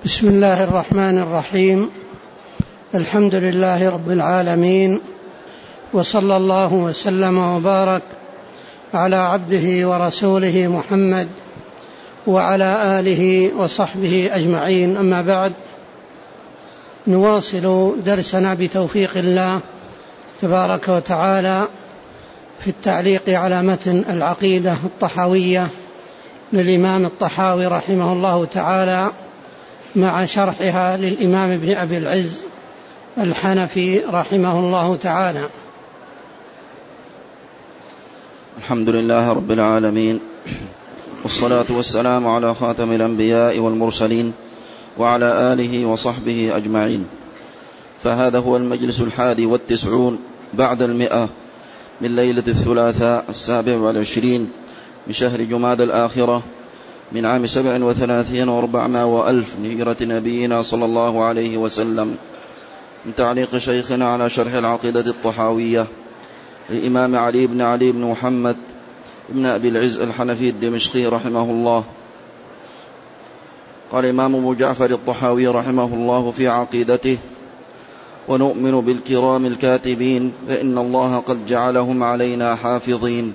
بسم الله الرحمن الرحيم. الحمد لله رب العالمين، وصلى الله وسلم وبارك على عبده ورسوله محمد وعلى آله وصحبه أجمعين. أما بعد، نواصل درسنا بتوفيق الله تبارك وتعالى في التعليق على متن العقيدة الطحاوية للإمام الطحاوي رحمه الله تعالى، مع شرحها للإمام ابن أبي العز الحنفي رحمه الله تعالى. الحمد لله رب العالمين، والصلاة والسلام على خاتم الأنبياء والمرسلين وعلى آله وصحبه أجمعين. فهذا هو المجلس 91 بعد 100 من ليلة الثلاثاء 27 من شهر جمادى الآخرة من عام 37 و400 وألف من هجرة نبينا صلى الله عليه وسلم، من تعليق شيخنا على شرح العقيدة الطحاوية الإمام علي بن محمد بن أبي العز الحنفي الدمشقي رحمه الله. قال الإمام أبو جعفر الطحاوي رحمه الله في عقيدته: ونؤمن بالكرام الكاتبين فإن الله قد جعلهم علينا حافظين.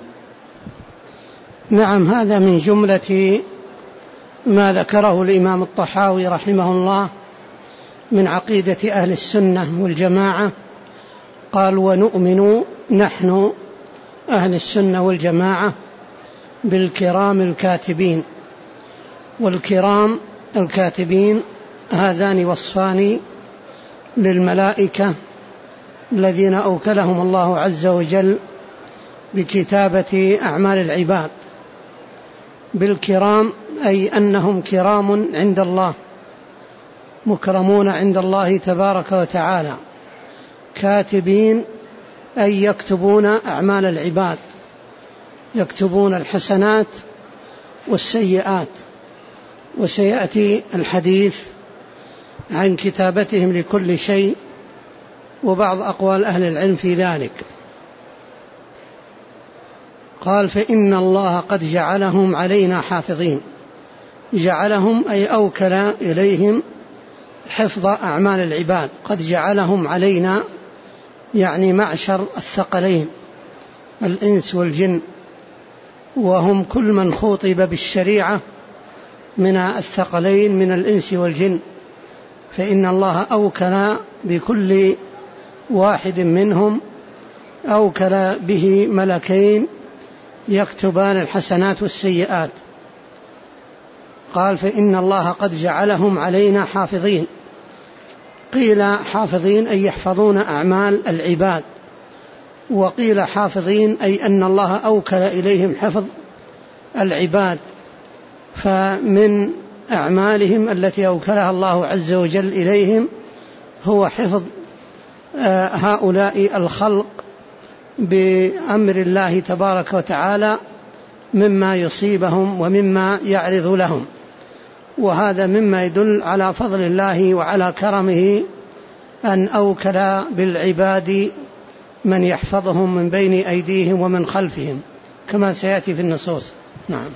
نعم، هذا من جملة ما ذكره الإمام الطحاوي رحمه الله من عقيدة أهل السنة والجماعة. قال: ونؤمن نحن أهل السنة والجماعة بالكرام الكاتبين. والكرام الكاتبين هذان وصفان للملائكة الذين أوكلهم الله عز وجل بكتابة أعمال العباد. بالكرام أي أنهم كرام عند الله، مكرمون عند الله تبارك وتعالى. كاتبين أي يكتبون أعمال العباد، يكتبون الحسنات والسيئات. وسيأتي الحديث عن كتابتهم لكل شيء وبعض أقوال أهل العلم في ذلك. قال: فإن الله قد جعلهم علينا حافظين. جعلهم أي أوكل إليهم حفظ أعمال العباد. قد جعلهم علينا يعني معشر الثقلين الإنس والجن، وهم كل من خوطب بالشريعة من الثقلين من الإنس والجن. فإن الله أوكل بكل واحد منهم، أوكل به ملكين يكتبان الحسنات والسيئات. قال: فإن الله قد جعلهم علينا حافظين. قيل حافظين أي يحفظون أعمال العباد، وقيل حافظين أي أن الله أوكل إليهم حفظ العباد. فمن أعمالهم التي أوكلها الله عز وجل إليهم هو حفظ هؤلاء الخلق بأمر الله تبارك وتعالى مما يصيبهم ومما يعرض لهم. وهذا مما يدل على فضل الله وعلى كرمه أن أوكل بالعباد من يحفظهم من بين أيديهم ومن خلفهم، كما سيأتي في النصوص. نعم.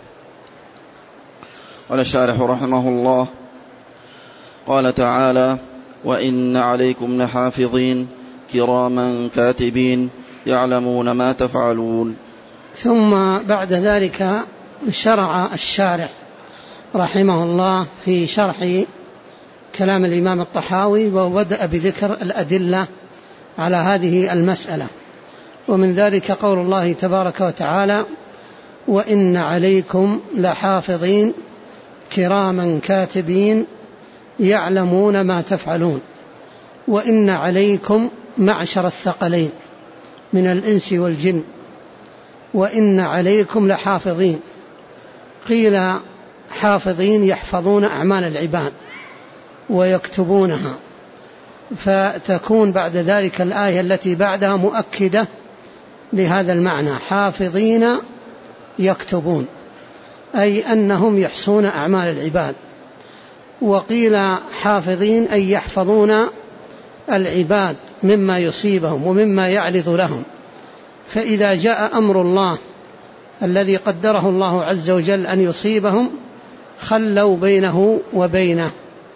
قال الشارح رحمه الله: قال تعالى: وإن عليكم لحافظين كراما كاتبين يعلمون ما تفعلون. ثم بعد ذلك شرع الشارح رحمه الله في شرح كلام الإمام الطحاوي، وبدأ بذكر الأدلة على هذه المسألة. ومن ذلك قول الله تبارك وتعالى: وإن عليكم لحافظين كراما كاتبين يعلمون ما تفعلون. وإن عليكم معشر الثقلين من الإنس والجن، وإن عليكم لحافظين. قيل حافظين يحفظون أعمال العباد ويكتبونها، فتكون بعد ذلك الآية التي بعدها مؤكدة لهذا المعنى: حافظين يكتبون، أي أنهم يحصون أعمال العباد. وقيل حافظين أي يحفظون العباد مما يصيبهم ومما يعرض لهم. فإذا جاء أمر الله الذي قدره الله عز وجل أن يصيبهم خلوا بينه وبينه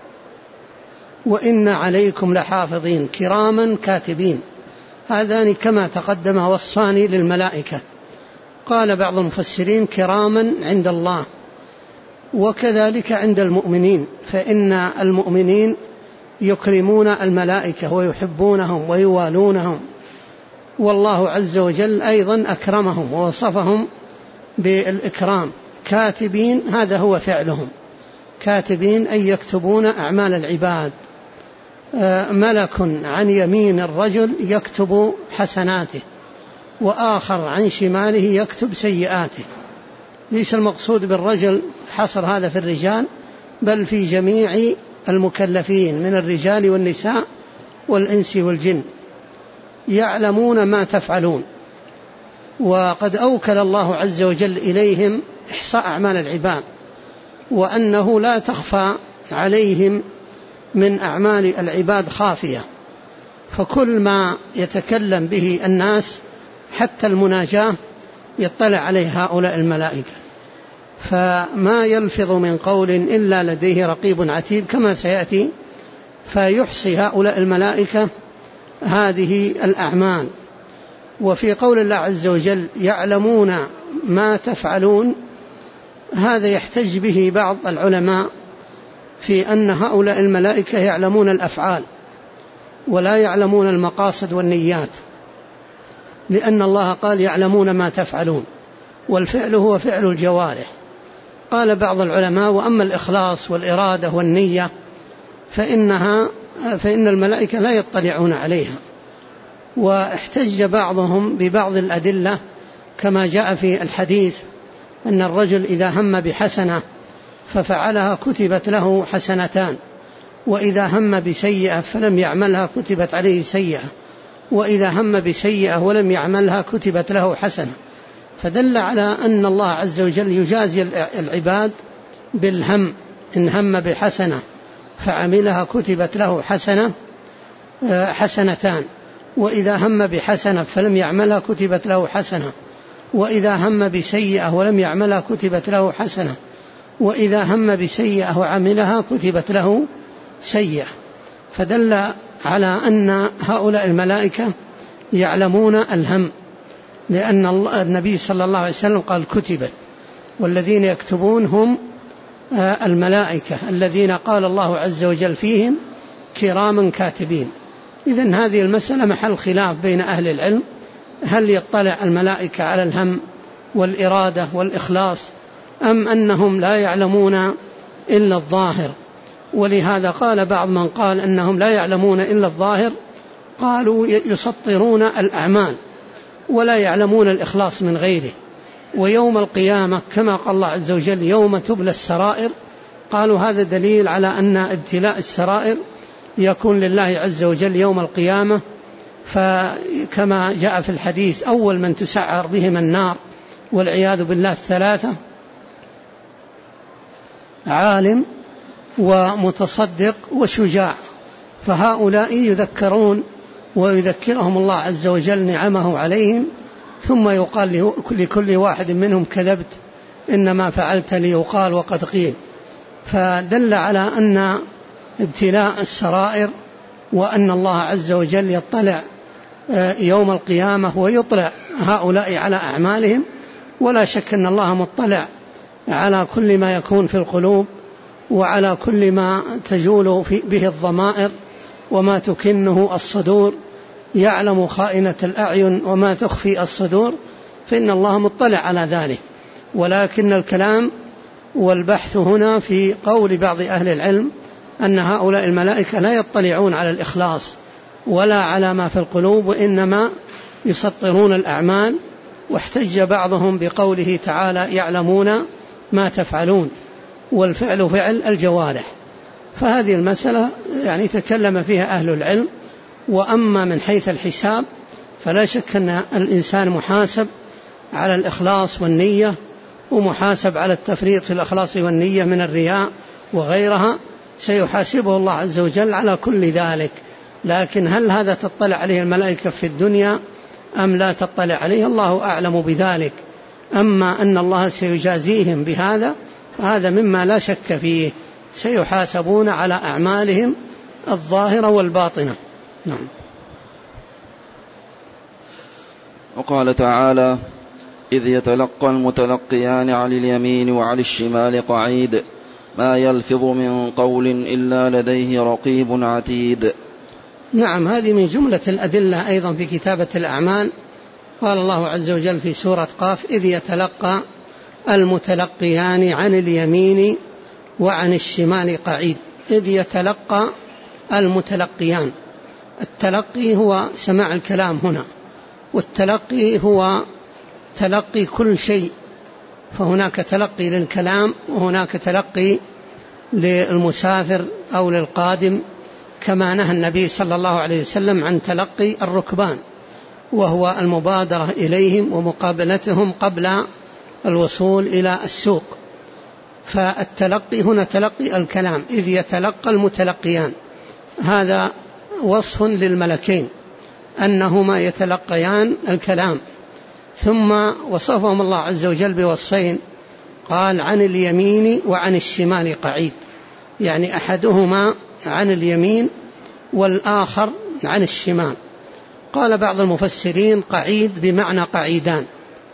وإن عليكم لحافظين كراما كاتبين. هذان كما تقدم وصفان للملائكة. قال بعض المفسرين كراما عند الله، وكذلك عند المؤمنين، فإن المؤمنين يكرمون الملائكة ويحبونهم ويوالونهم، والله عز وجل أيضا أكرمهم ووصفهم بالإكرام. كاتبين هذا هو فعلهم، كاتبين أي يكتبون أعمال العباد. ملك عن يمين الرجل يكتب حسناته، وآخر عن شماله يكتب سيئاته. ليس المقصود بالرجل حصر هذا في الرجال، بل في جميع المكلفين من الرجال والنساء والإنس والجن، يعلمون ما تفعلون. وقد أوكل الله عز وجل إليهم إحصاء أعمال العباد، وأنه لا تخفى عليهم من أعمال العباد خافية، فكل ما يتكلم به الناس حتى المناجاة يطلع عليه هؤلاء الملائكة، فما يلفظ من قول إلا لديه رقيب عتيد كما سيأتي. فيحصي هؤلاء الملائكة هذه الأعمال. وفي قول الله عز وجل يعلمون ما تفعلون، هذا يحتج به بعض العلماء في أن هؤلاء الملائكة يعلمون الأفعال ولا يعلمون المقاصد والنيات، لأن الله قال يعلمون ما تفعلون، والفعل هو فعل الجوارح. قال بعض العلماء وأما الإخلاص والإرادة والنية فإن الملائكة لا يطلعون عليها. واحتج بعضهم ببعض الأدلة كما جاء في الحديث أن الرجل إذا هم بحسنة ففعلها كتبت له حسنتان، وإذا هم بسيئة فلم يعملها كتبت عليه سيئة، وإذا هم بسيئة ولم يعملها كتبت له حسنة. فدل على أن الله عز وجل يجازي العباد بالهم، إن هم بحسنة فعملها كتبت له حسنتان، وإذا هم بحسنة فلم يعملها كتبت له حسنة، وإذا هم بسيئة ولم يعملها كتبت له حسنة، وإذا هم بسيئة وعملها كتبت له سيئة. فدل على أن هؤلاء الملائكة يعلمون الهم، لأن النبي صلى الله عليه وسلم قال كتبت، والذين يكتبون هم الملائكة الذين قال الله عز وجل فيهم كراما كاتبين. إذن هذه المسألة محل خلاف بين أهل العلم، هل يطلع الملائكة على الهم والإرادة والإخلاص أم أنهم لا يعلمون إلا الظاهر. ولهذا قال بعض من قال أنهم لا يعلمون إلا الظاهر، قالوا يسطرون الأعمال ولا يعلمون الإخلاص من غيره. ويوم القيامة كما قال الله عز وجل يوم تبلى السرائر، قالوا هذا دليل على أن ابتلاء السرائر يكون لله عز وجل يوم القيامة. فكما جاء في الحديث أول من تسعر بهم النار والعياذ بالله الثلاثة: عالم ومتصدق وشجاع. فهؤلاء يذكرون ويذكرهم الله عز وجل نعمه عليهم، ثم يقال لكل واحد منهم كذبت، إنما فعلت ليقال وقد قيل. فدل على أن ابتلاء السرائر وأن الله عز وجل يطلع يوم القيامة ويطلع هؤلاء على أعمالهم، ولا شك أن الله مطلع على كل ما يكون في القلوب وعلى كل ما تجول به الضمائر وما تكنه الصدور، يعلم خائنة الأعين وما تخفي الصدور، فإن الله مطلع على ذلك. ولكن الكلام والبحث هنا في قول بعض أهل العلم أن هؤلاء الملائكة لا يطلعون على الإخلاص ولا على ما في القلوب، وإنما يسطرون الأعمال. واحتج بعضهم بقوله تعالى يعلمون ما تفعلون، والفعل فعل الجوارح. فهذه المسألة يعني تكلم فيها أهل العلم. وأما من حيث الحساب فلا شك أن الإنسان محاسب على الإخلاص والنية، ومحاسب على التفريط في الإخلاص والنية من الرياء وغيرها، سيحاسبه الله عز وجل على كل ذلك. لكن هل هذا تطلع عليه الملائكة في الدنيا أم لا تطلع عليه؟ الله أعلم بذلك. أما أن الله سيجازيهم بهذا فهذا مما لا شك فيه، سيحاسبون على أعمالهم الظاهرة والباطنة. نعم. وقال تعالى: إذ يتلقى المتلقيان عن اليمين وعن الشمال قعيد ما يلفظ من قول إلا لديه رقيب عتيد. نعم، هذه من جملة الأدلة أيضا في كتابة الأعمال. قال الله عز وجل في سورة قاف: إذ يتلقى المتلقيان عن اليمين وعن الشمال قعيد. إذ يتلقى المتلقيان، التلقي هو سماع الكلام هنا، والتلقي هو تلقي كل شيء، فهناك تلقي للكلام وهناك تلقي للمسافر أو للقادم، كما نهى النبي صلى الله عليه وسلم عن تلقي الركبان، وهو المبادرة إليهم ومقابلتهم قبل الوصول إلى السوق. فالتلقي هنا تلقي الكلام. إذ يتلقى المتلقيان، هذا وصف للملكين أنهما يتلقيان الكلام. ثم وصفهم الله عز وجل بوصفين، قال: عن اليمين وعن الشمال قعيد، يعني أحدهما عن اليمين والآخر عن الشمال. قال بعض المفسرين: قعيد بمعنى قعيدان،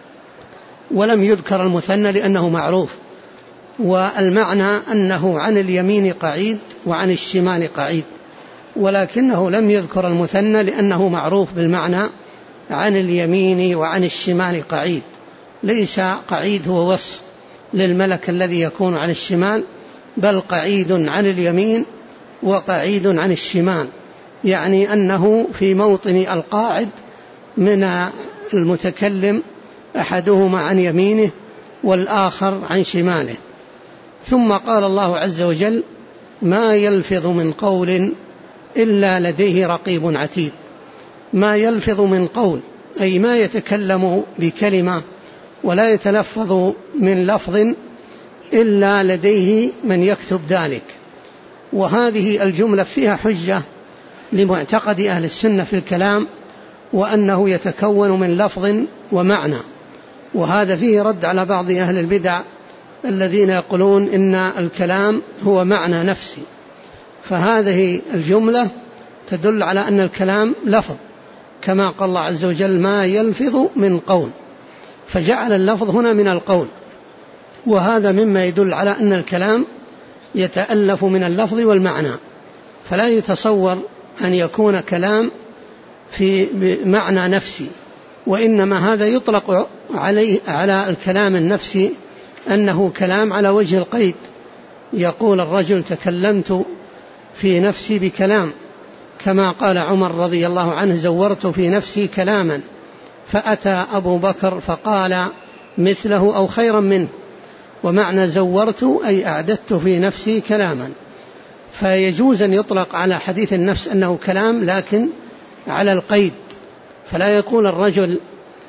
ولم يذكر المثنى لأنه معروف، والمعنى أنه عن اليمين قعيد وعن الشمال قعيد، ولكنه لم يذكر المثنى لأنه معروف بالمعنى عن اليمين وعن الشمال قعيد. ليس قعيد هو وصف للملك الذي يكون عن الشمال، بل قعيد عن اليمين وقعيد عن الشمال، يعني أنه في موطن القاعد من المتكلم، أحدهما عن يمينه والآخر عن شماله. ثم قال الله عز وجل: ما يلفظ من قول إلا لديه رقيب عتيد. ما يلفظ من قول، أي ما يتكلم بكلمة ولا يتلفظ من لفظ إلا لديه من يكتب ذلك. وهذه الجملة فيها حجة لمعتقد أهل السنة في الكلام، وأنه يتكون من لفظ ومعنى، وهذا فيه رد على بعض أهل البدع الذين يقولون إن الكلام هو معنى نفسي. فهذه الجملة تدل على أن الكلام لفظ، كما قال الله عز وجل: ما يلفظ من قول، فجعل اللفظ هنا من القول، وهذا مما يدل على أن الكلام يتألف من اللفظ والمعنى، فلا يتصور أن يكون كلام في معنى نفسي، وإنما هذا يطلق على الكلام النفسي أنه كلام على وجه القيد. يقول الرجل: تكلمت في نفسي بكلام، كما قال عمر رضي الله عنه: زورت في نفسي كلاما فأتى أبو بكر فقال مثله أو خيرا منه. ومعنى زورت أي أعددت في نفسي كلاما. فيجوز أن يطلق على حديث النفس أنه كلام، لكن على القيد، فلا يقول الرجل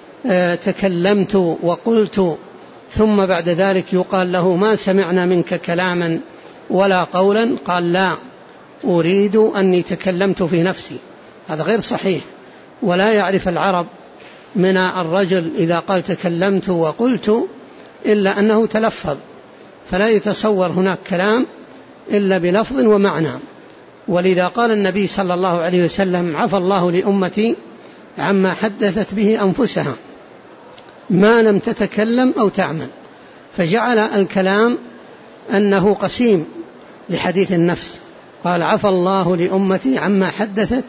تكلمت وقلت ثم بعد ذلك يقال له: ما سمعنا منك كلاما ولا قولا. قال: لا، أريد أني تكلمت في نفسي. هذا غير صحيح، ولا يعرف العرب من الرجل إذا قال تكلمت وقلت إلا أنه تلفظ، فلا يتصور هناك كلام إلا بلفظ ومعنى. ولذا قال النبي صلى الله عليه وسلم: عفى الله لأمتي عما حدثت به أنفسها ما لم تتكلم أو تعمل. فجعل الكلام أنه قسيم لحديث النفس، قال: عفى الله لأمتي عما حدثت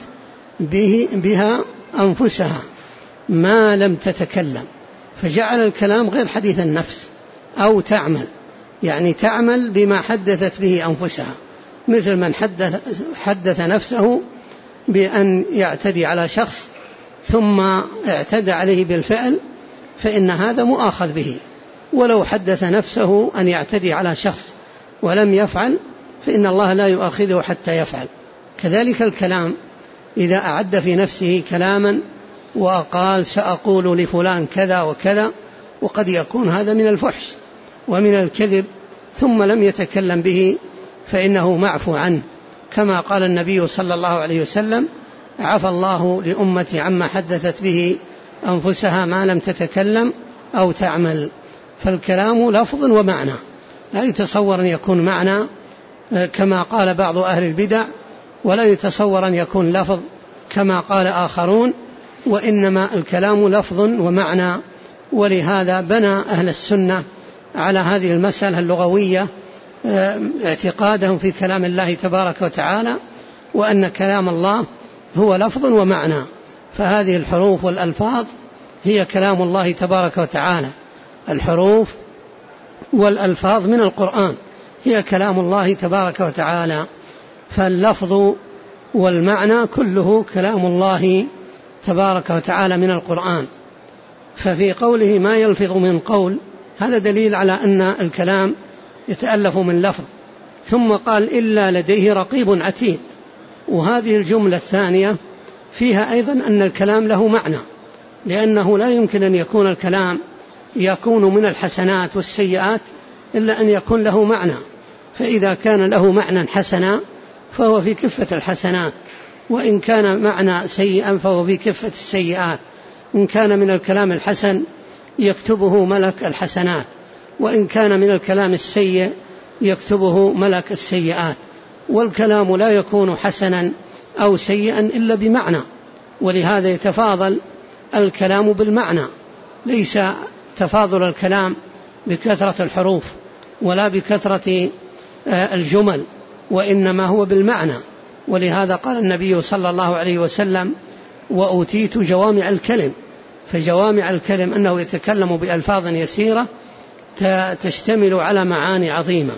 بها أنفسها ما لم تتكلم، فجعل الكلام غير حديث النفس أو تعمل، يعني تعمل بما حدثت به أنفسها، مثل من حدث نفسه بأن يعتدي على شخص ثم اعتدى عليه بالفعل، فإن هذا مؤاخذ به. ولو حدث نفسه أن يعتدي على شخص ولم يفعل فإن الله لا يؤاخذه حتى يفعل. كذلك الكلام، إذا أعد في نفسه كلاما وقال سأقول لفلان كذا وكذا، وقد يكون هذا من الفحش ومن الكذب، ثم لم يتكلم به فإنه معفو عنه، كما قال النبي صلى الله عليه وسلم: عفى الله لأمتي عما حدثت به أنفسها ما لم تتكلم أو تعمل. فالكلام لفظ ومعنى، لا يتصور أن يكون معنى كما قال بعض أهل البدع ولا يتصور أن يكون لفظ كما قال آخرون، وإنما الكلام لفظ ومعنى. ولهذا بنى أهل السنة على هذه المسألة اللغوية اعتقادهم في كلام الله تبارك وتعالى، وأن كلام الله هو لفظ ومعنى. فهذه الحروف والألفاظ هي كلام الله تبارك وتعالى، الحروف والألفاظ من القرآن هي كلام الله تبارك وتعالى، فاللفظ والمعنى كله كلام الله تبارك وتعالى من القرآن. ففي قوله ما يلفظ من قول، هذا دليل على أن الكلام يتألف من لفظ. ثم قال إلا لديه رقيب عتيد، وهذه الجملة الثانية فيها أيضا أن الكلام له معنى، لأنه لا يمكن أن يكون الكلام يكون من الحسنات والسيئات إلا أن يكون له معنى، فإذا كان له معنى حسنا فهو في كفة الحسنات، وإن كان معنى سيئا فهو في كفة السيئات. إن كان من الكلام الحسن يكتبه ملك الحسنات، وإن كان من الكلام السيء يكتبه ملك السيئات. والكلام لا يكون حسنا أو سيئا إلا بمعنى، ولهذا يتفاضل الكلام بالمعنى، ليس تفاضل الكلام بكثرة الحروف ولا بكثرة الجمل، وإنما هو بالمعنى. ولهذا قال النبي صلى الله عليه وسلم وأوتيت جوامع الكلم، فجوامع الكلم أنه يتكلم بألفاظ يسيرة تشتمل على معاني عظيمة.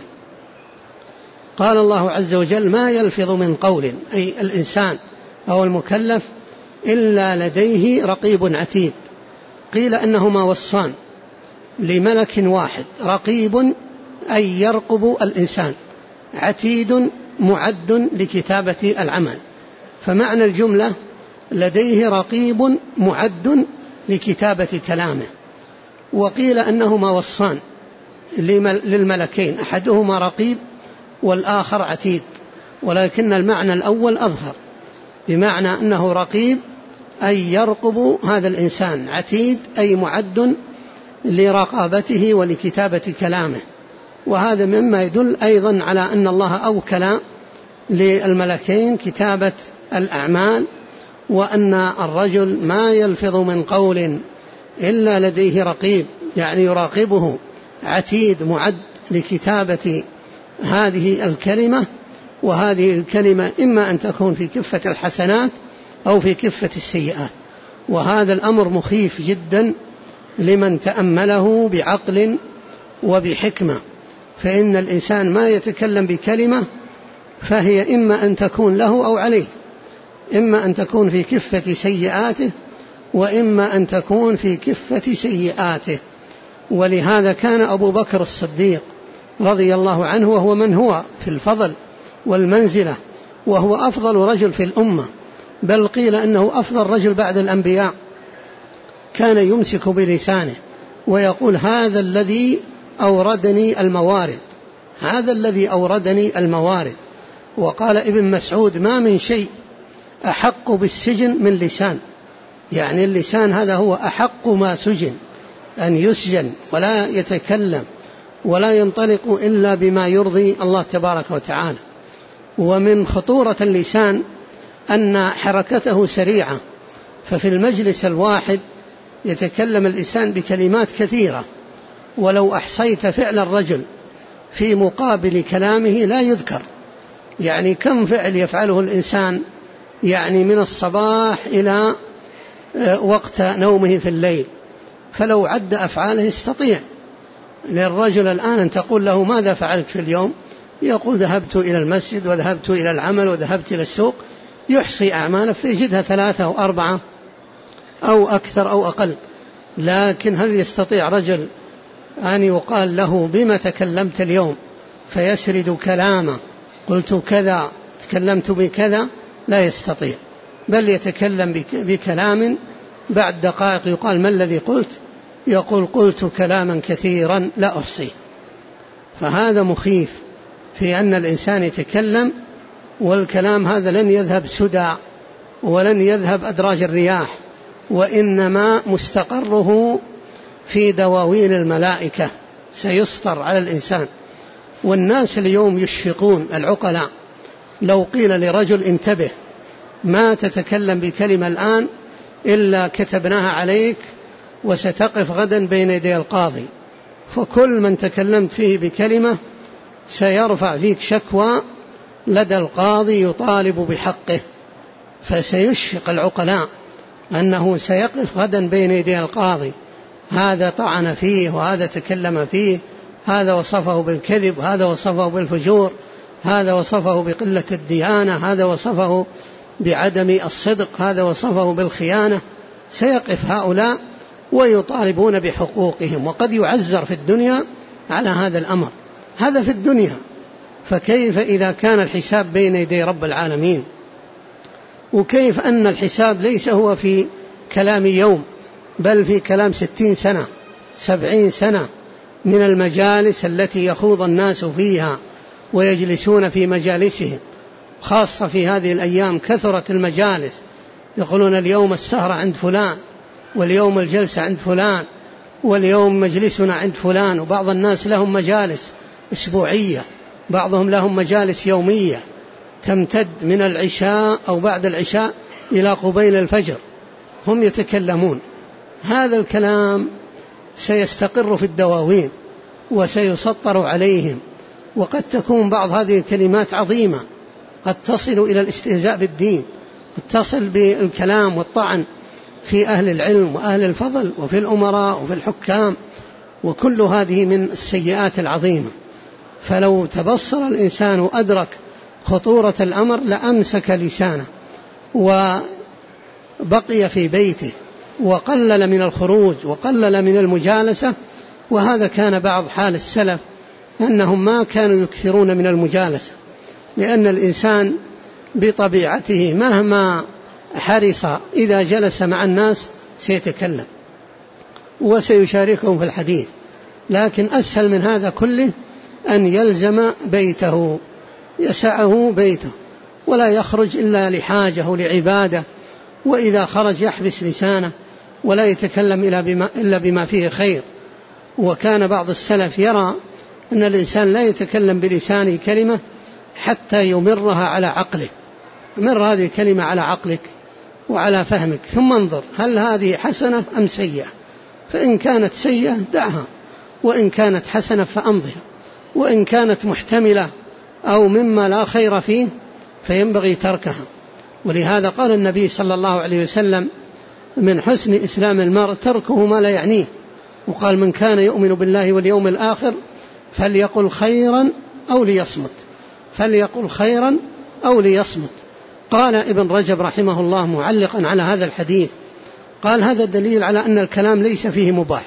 قال الله عز وجل ما يلفظ من قول، أي الإنسان أو المكلف، إلا لديه رقيب عتيد. قيل أنهما وصفان لملك واحد، رقيب أي يرقب الإنسان، عتيد معد لكتابة العمل. فمعنى الجملة لديه رقيب معد لكتابة كلامه. وقيل أنهما وصفان للملكين، أحدهما رقيب والآخر عتيد، ولكن المعنى الأول أظهر، بمعنى أنه رقيب أي يرقب هذا الإنسان، عتيد أي معد لرقابته ولكتابة كلامه. وهذا مما يدل أيضا على أن الله أوكل للملكين كتابة الأعمال، وأن الرجل ما يلفظ من قول إلا لديه رقيب، يعني يراقبه، عتيد معد لكتابة هذه الكلمة. وهذه الكلمة إما أن تكون في كفة الحسنات أو في كفة السيئات، وهذا الأمر مخيف جدا لمن تأمله بعقل وبحكمة. فإن الإنسان ما يتكلم بكلمة فهي إما أن تكون له أو عليه، إما أن تكون في كفة سيئاته وإما أن تكون في كفة سيئاته. ولهذا كان أبو بكر الصديق رضي الله عنه، وهو من هو في الفضل والمنزلة، وهو أفضل رجل في الأمة، بل قيل أنه أفضل رجل بعد الأنبياء، كان يمسك بلسانه ويقول هذا الذي أوردني الموارد، هذا الذي أوردني الموارد. وقال ابن مسعود ما من شيء أحق بالسجن من لسان، يعني اللسان هذا هو أحق ما سجن، أن يسجن ولا يتكلم ولا ينطلق إلا بما يرضي الله تبارك وتعالى. ومن خطورة اللسان أن حركته سريعة، ففي المجلس الواحد يتكلم الإنسان بكلمات كثيرة، ولو أحصيت فعل الرجل في مقابل كلامه لا يذكر، يعني كم فعل يفعله الإنسان يعني من الصباح إلى وقت نومه في الليل، فلو عد أفعاله يستطيع. للرجل الآن أن تقول له ماذا فعلت في اليوم، يقول ذهبت إلى المسجد وذهبت إلى العمل وذهبت إلى السوق، يحصي أعماله فيجدها 3 أو 4 أو أكثر أو أقل. لكن هل يستطيع رجل أن يقال له بما تكلمت اليوم فيسرد كلامه، قلت كذا، تكلمت بكذا؟ لا يستطيع، بل يتكلم بكلام بعد دقائق يقال ما الذي قلت، يقول قلت كلاما كثيرا لا أحصيه. فهذا مخيف في أن الإنسان يتكلم، والكلام هذا لن يذهب سدى ولن يذهب أدراج الرياح، وإنما مستقره في دواوين الملائكة، سيسطر على الإنسان. والناس اليوم يشفقون، العقلاء لو قيل لرجل انتبه ما تتكلم بكلمة الآن إلا كتبناها عليك وستقف غدا بين يدي القاضي، فكل من تكلمت فيه بكلمة سيرفع فيك شكوى لدى القاضي يطالب بحقه، فسيشفق العقلاء أنه سيقف غدا بين يدي القاضي، هذا طعن فيه وهذا تكلم فيه، هذا وصفه بالكذب، هذا وصفه بالفجور، هذا وصفه بقلة الديانة، هذا وصفه بعدم الصدق، هذا وصفه بالخيانة. سيقف هؤلاء ويطالبون بحقوقهم، وقد يعزر في الدنيا على هذا الأمر. هذا في الدنيا، فكيف إذا كان الحساب بين يدي رب العالمين؟ وكيف أن الحساب ليس هو في كلام يوم، بل في كلام 60 سنة 70 سنة من المجالس التي يخوض الناس فيها ويجلسون في مجالسهم، خاصة في هذه الأيام كثرت المجالس، يقولون اليوم السهرة عند فلان، واليوم الجلسة عند فلان، واليوم مجلسنا عند فلان. وبعض الناس لهم مجالس أسبوعية، بعضهم لهم مجالس يومية تمتد من العشاء أو بعد العشاء إلى قبيل الفجر، هم يتكلمون. هذا الكلام سيستقر في الدواوين وسيسطر عليهم، وقد تكون بعض هذه الكلمات عظيمة، قد تصل إلى الاستهزاء بالدين، قد تصل بالكلام والطعن في أهل العلم وأهل الفضل وفي الأمراء وفي الحكام، وكل هذه من السيئات العظيمة. فلو تبصر الإنسان وأدرك خطورة الأمر لأمسك لسانه وبقي في بيته وقلل من الخروج وقلل من المجالسة. وهذا كان بعض حال السلف، أنهم ما كانوا يكثرون من المجالسة، لأن الإنسان بطبيعته مهما حرص إذا جلس مع الناس سيتكلم وسيشاركهم في الحديث. لكن أسهل من هذا كله أن يلزم بيته، يسعه بيته، ولا يخرج إلا لحاجة ولعبادة، وإذا خرج يحبس لسانه ولا يتكلم إلا بما فيه خير. وكان بعض السلف يرى أن الإنسان لا يتكلم بلسانه كلمة حتى يمرها على عقله، مر هذه الكلمة على عقلك وعلى فهمك، ثم انظر هل هذه حسنة أم سيئة، فإن كانت سيئة دعها، وإن كانت حسنة فأمضها، وإن كانت محتملة أو مما لا خير فيه فينبغي تركها. ولهذا قال النبي صلى الله عليه وسلم من حسن إسلام المرء تركه ما لا يعنيه، وقال من كان يؤمن بالله واليوم الآخر فليقل خيرا أو ليصمت، فليقل خيرا أو ليصمت. قال ابن رجب رحمه الله معلقا على هذا الحديث، قال هذا دليل على أن الكلام ليس فيه مباح،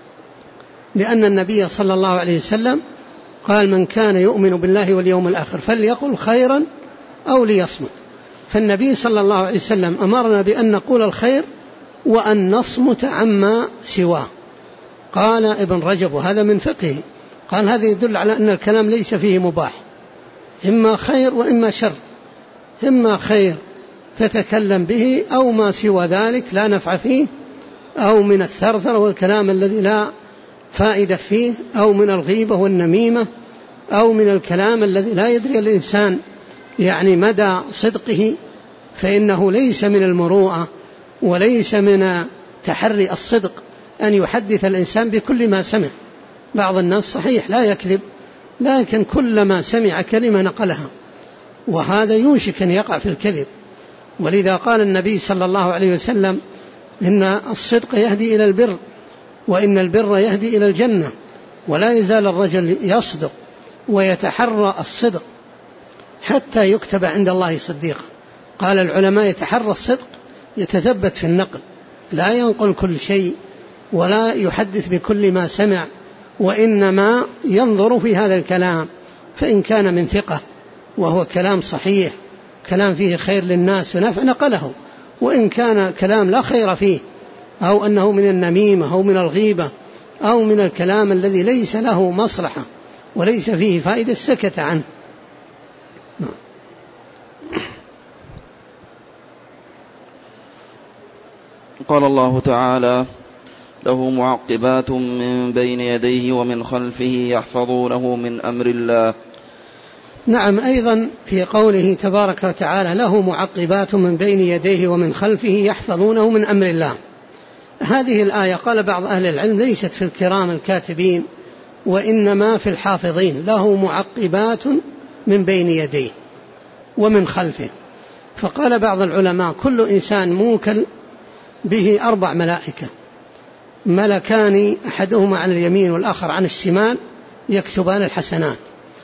لأن النبي صلى الله عليه وسلم قال من كان يؤمن بالله واليوم الآخر فليقل خيرا أو ليصمت. فالنبي صلى الله عليه وسلم أمرنا بأن نقول الخير وأن نصمت عما سواه. قال ابن رجب وهذا من فقهه، قال هذا يدل على أن الكلام ليس فيه مباح، إما خير وإما شر، إما خير تتكلم به أو ما سوى ذلك لا نفع فيه، أو من الثرثر والكلام الذي لا فائدة فيه، أو من الغيبة والنميمة، أو من الكلام الذي لا يدري الإنسان يعني مدى صدقه، فإنه ليس من المروءة وليس من تحري الصدق أن يحدث الإنسان بكل ما سمع. بعض الناس صحيح لا يكذب، لكن كلما سمع كلمة نقلها، وهذا يوشك أن يقع في الكذب. ولذا قال النبي صلى الله عليه وسلم إن الصدق يهدي إلى البر، وإن البر يهدي إلى الجنة، ولا يزال الرجل يصدق ويتحرى الصدق حتى يكتب عند الله صديقا. قال العلماء يتحرى الصدق يتثبت في النقل، لا ينقل كل شيء ولا يحدث بكل ما سمع، وإنما ينظر في هذا الكلام، فإن كان من ثقة وهو كلام صحيح كلام فيه خير للناس ونفع نقله، وإن كان كلام لا خير فيه أو أنه من النميمة أو من الغيبة أو من الكلام الذي ليس له مصلحة وليس فيه فائدة سكت عنه. قال الله تعالى له معقبات من بين يديه ومن خلفه يحفظونه من أمر الله نعم، أيضا في قوله تبارك وتعالى له معقبات من بين يديه ومن خلفه يحفظونه من أمر الله. هذه الآية قال بعض أهل العلم ليست في الكرام الكاتبين وإنما في الحافظين، له معقبات من بين يديه ومن خلفه. فقال بعض العلماء كل إنسان موكل به 4 ملائكة، ملكان أحدهما عن اليمين والآخر عن الشمال يكتبان الحسنات،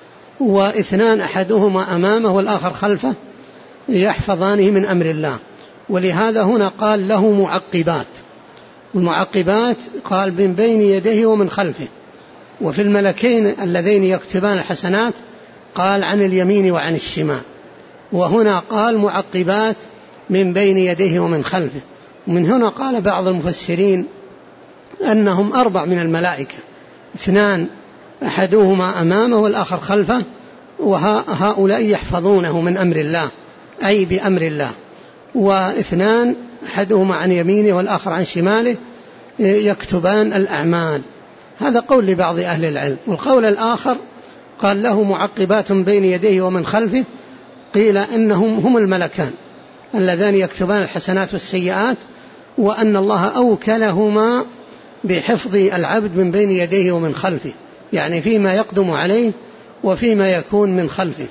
و2 أحدهما أمامه والآخر خلفه يحفظانه من أمر الله. ولهذا هنا قال له معقبات، والمعقبات قال من بين يديه ومن خلفه. وفي الملكين اللذين يكتبان الحسنات قال عن اليمين وعن الشمال، وهنا قال معقبات من بين يديه ومن خلفه. ومن هنا قال بعض المفسرين أنهم 4 من الملائكة، 2 أحدهما أمامه والآخر خلفه، وهؤلاء يحفظونه من أمر الله أي بأمر الله، و2 أحدهما عن يمينه والآخر عن شماله يكتبان الأعمال. هذا قول لبعض أهل العلم. والقول الآخر قال له معقبات بين يديه ومن خلفه، قيل إنهم هم الملكان اللذان يكتبان الحسنات والسيئات، وأن الله أوكلهما بحفظ العبد من بين يديه ومن خلفه، يعني فيما يقدم عليه وفيما يكون من خلفه.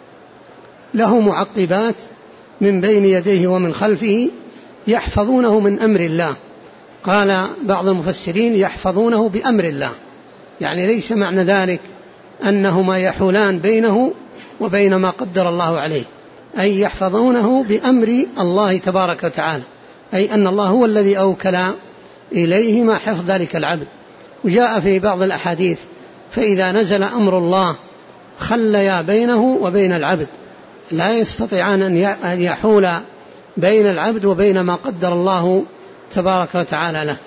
له معقبات من بين يديه ومن خلفه يحفظونه من أمر الله. قال بعض المفسرين يحفظونه بأمر الله، يعني ليس معنى ذلك أنهما يحولان بينه وبين ما قدر الله عليه، أي يحفظونه بأمر الله تبارك وتعالى، أي أن الله هو الذي أوكل إليهما حفظ ذلك العبد. وجاء في بعض الأحاديث فإذا نزل أمر الله خليا بينه وبين العبد، لا يستطيعان أن يحول بين العبد وبين ما قدر الله تبارك وتعالى له.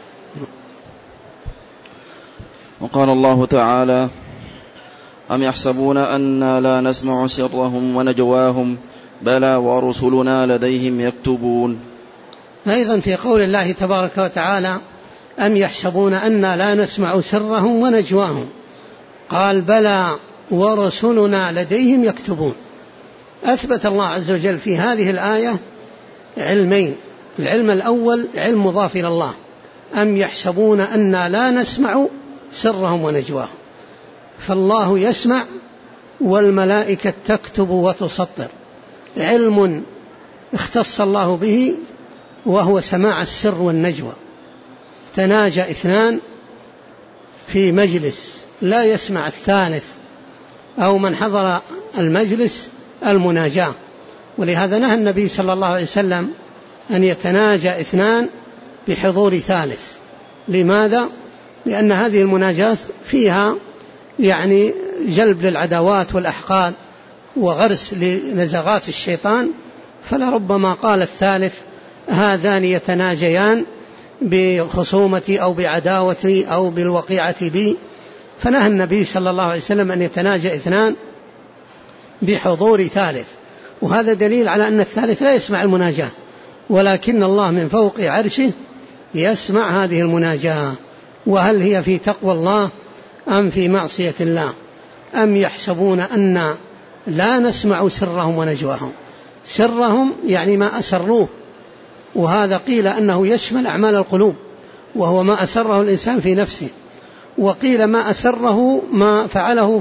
وقال الله تعالى أم يحسبون أنا لا نسمع سرهم ونجواهم بلى ورسلنا لديهم يكتبون. أيضا في قول الله تبارك وتعالى أم يحسبون أنا لا نسمع سرهم ونجواهم قال بلى ورسلنا لديهم يكتبون. أثبت الله عز وجل في هذه الآية علمين. العلم الأول علم مضاف إلى الله، أم يحسبون أنا لا نسمع سرهم ونجواهم، فالله يسمع والملائكة تكتب وتسطر، علم اختص الله به وهو سماع السر والنجوى. تناجى 2 في مجلس لا يسمع الثالث أو من حضر المجلس المناجاة، ولهذا نهى النبي صلى الله عليه وسلم أن يتناجى 2 بحضور ثالث. لماذا؟ لأن هذه المناجاة فيها يعني جلب للعداوات والأحقاد وغرس لنزغات الشيطان، فلربما قال الثالث هذان يتناجيان بخصومتي أو بعداوتي أو بالوقيعة بي، فنهى النبي صلى الله عليه وسلم أن يتناجى 2 بحضور ثالث. وهذا دليل على أن الثالث لا يسمع المناجاة، ولكن الله من فوق عرشه يسمع هذه المناجاة. وهل هي في تقوى الله أم في معصية الله؟ أم يحسبون أن لا نسمع سرهم ونجواهم. سرهم يعني ما أسروه، وهذا قيل أنه يشمل أعمال القلوب وهو ما أسره الإنسان في نفسه، وقيل ما أسره ما فعله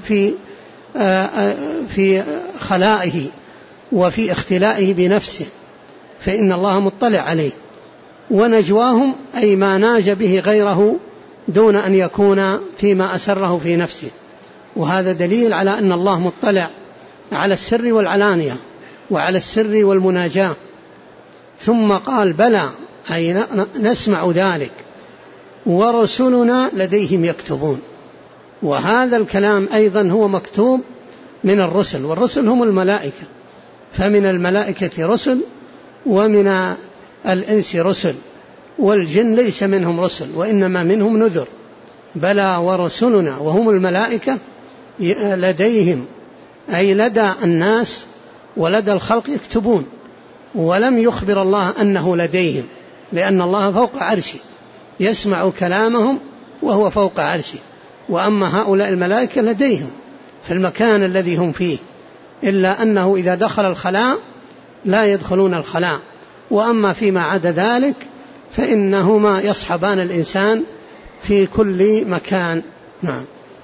في خلائه وفي اختلائه بنفسه، فإن الله مطلع عليه. ونجواهم أي ما ناج به غيره دون أن يكون فيما أسره في نفسه، وهذا دليل على أن الله مطلع على السر والعلانية وعلى السر والمناجاة. ثم قال بلى أي نسمع ذلك ورسلنا لديهم يكتبون. وهذا الكلام أيضا هو مكتوب من الرسل، والرسل هم الملائكة، فمن الملائكة رسل ومن الإنس رسل، والجن ليس منهم رسل وإنما منهم نذر. بلى ورسلنا وهم الملائكة لديهم أي لدى الناس ولدى الخلق يكتبون، ولم يخبر الله أنه لديهم، لأن الله فوق عرشه يسمع كلامهم وهو فوق عرشه. وأما هؤلاء الملائكة لديهم في المكان الذي هم فيه، إلا أنه إذا دخل الخلاء لا يدخلون الخلاء، وأما فيما عدا ذلك فإنهما يصحبان الإنسان في كل مكان. نعم.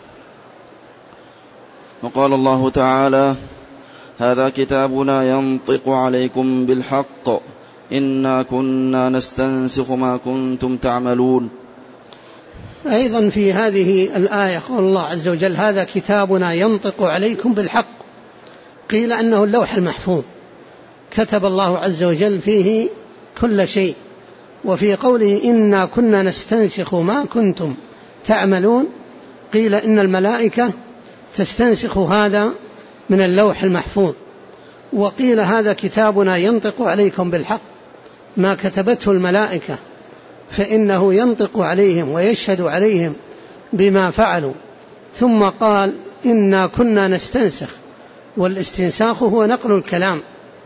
وقال الله تعالى: هذا كتابنا ينطق عليكم بالحق إنا كنا نستنسخ ما كنتم تعملون. أيضا في هذه الآية قال الله عز وجل: هذا كتابنا ينطق عليكم بالحق. قيل أنه اللوح المحفوظ، كتب الله عز وجل فيه كل شيء. وفي قوله إنا كنا نستنسخ ما كنتم تعملون، قيل إن الملائكة تستنسخ هذا من اللوح المحفوظ. وقيل هذا كتابنا ينطق عليكم بالحق، ما كتبته الملائكة فإنه ينطق عليهم ويشهد عليهم بما فعلوا. ثم قال: إنا كنا نستنسخ، والاستنساخ هو نقل الكلام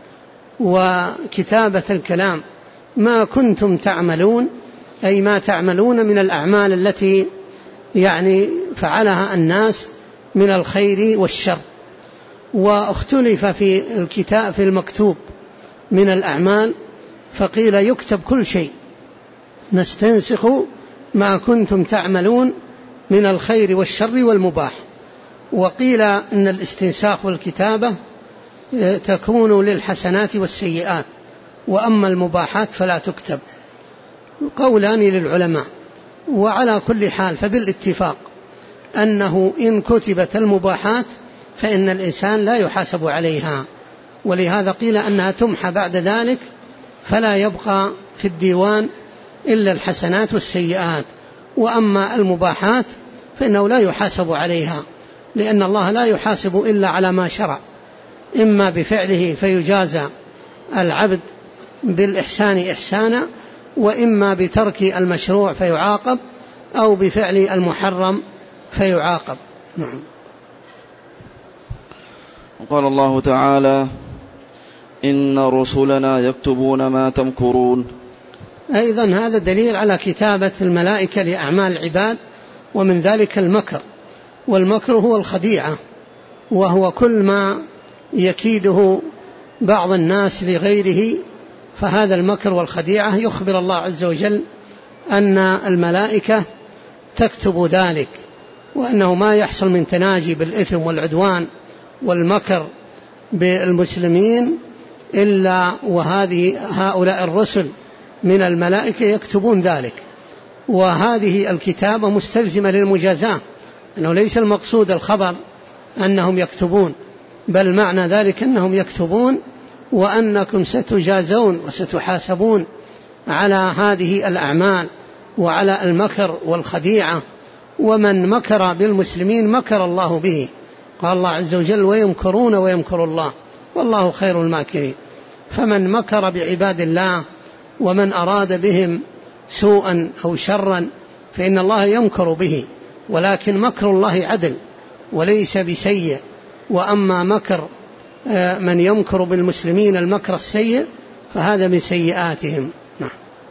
وكتابة الكلام. ما كنتم تعملون أي ما تعملون من الأعمال التي فعلها الناس من الخير والشر. واختلف في الكتاب في المكتوب من الأعمال، فقيل يكتب كل شيء، نستنسخ ما كنتم تعملون من الخير والشر والمباح. وقيل إن الاستنساخ والكتابة تكون للحسنات والسيئات، وأما المباحات فلا تكتب. قولان للعلماء. وعلى كل حال فبالاتفاق أنه إن كتبت المباحات فإن الإنسان لا يحاسب عليها، ولهذا قيل أنها تمحى بعد ذلك، فلا يبقى في الديوان إلا الحسنات والسيئات. وأما المباحات فإنه لا يحاسب عليها، لأن الله لا يحاسب إلا على ما شرع، إما بفعله فيجازى العبد بالإحسان إحسانا، وإما بترك المشروع فيعاقب، أو بفعل المحرم فيعاقب. نعم. وقال الله تعالى: إن رسلنا يكتبون ما تمكرون. أيضا هذا دليل على كتابة الملائكة لأعمال العباد، ومن ذلك المكر. والمكر هو الخديعة، وهو كل ما يكيده بعض الناس لغيره، فهذا المكر والخديعة يخبر الله عز وجل أن الملائكة تكتب ذلك، وأنه ما يحصل من تناجي بالإثم والعدوان والمكر بالمسلمين إلا هؤلاء الرسل من الملائكة يكتبون ذلك. وهذه الكتابة مستلزمة للمجازاة، أنه ليس المقصود الخبر أنهم يكتبون، بل معنى ذلك أنهم يكتبون، وأنكم ستجازون وستحاسبون على هذه الأعمال وعلى المكر والخديعة. ومن مكر بالمسلمين مكر الله به. قال الله عز وجل: ويمكرون ويمكر الله والله خير الماكرين. فمن مكر بعباد الله ومن أراد بهم سوءا أو شرا فإن الله يمكر به، ولكن مكر الله عدل وليس بسيء. وأما مكر من يمكر بالمسلمين المكر السيء فهذا من سيئاتهم. نعم.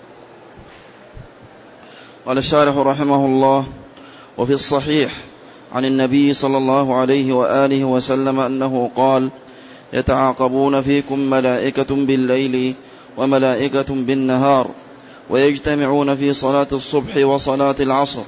قال الشارح رحمه الله: وفي الصحيح عن النبي صلى الله عليه وآله وسلم أنه قال: يتعاقبون فيكم ملائكة بالليل وملائكة بالنهار، ويجتمعون في صلاة الصبح وصلاة العصر،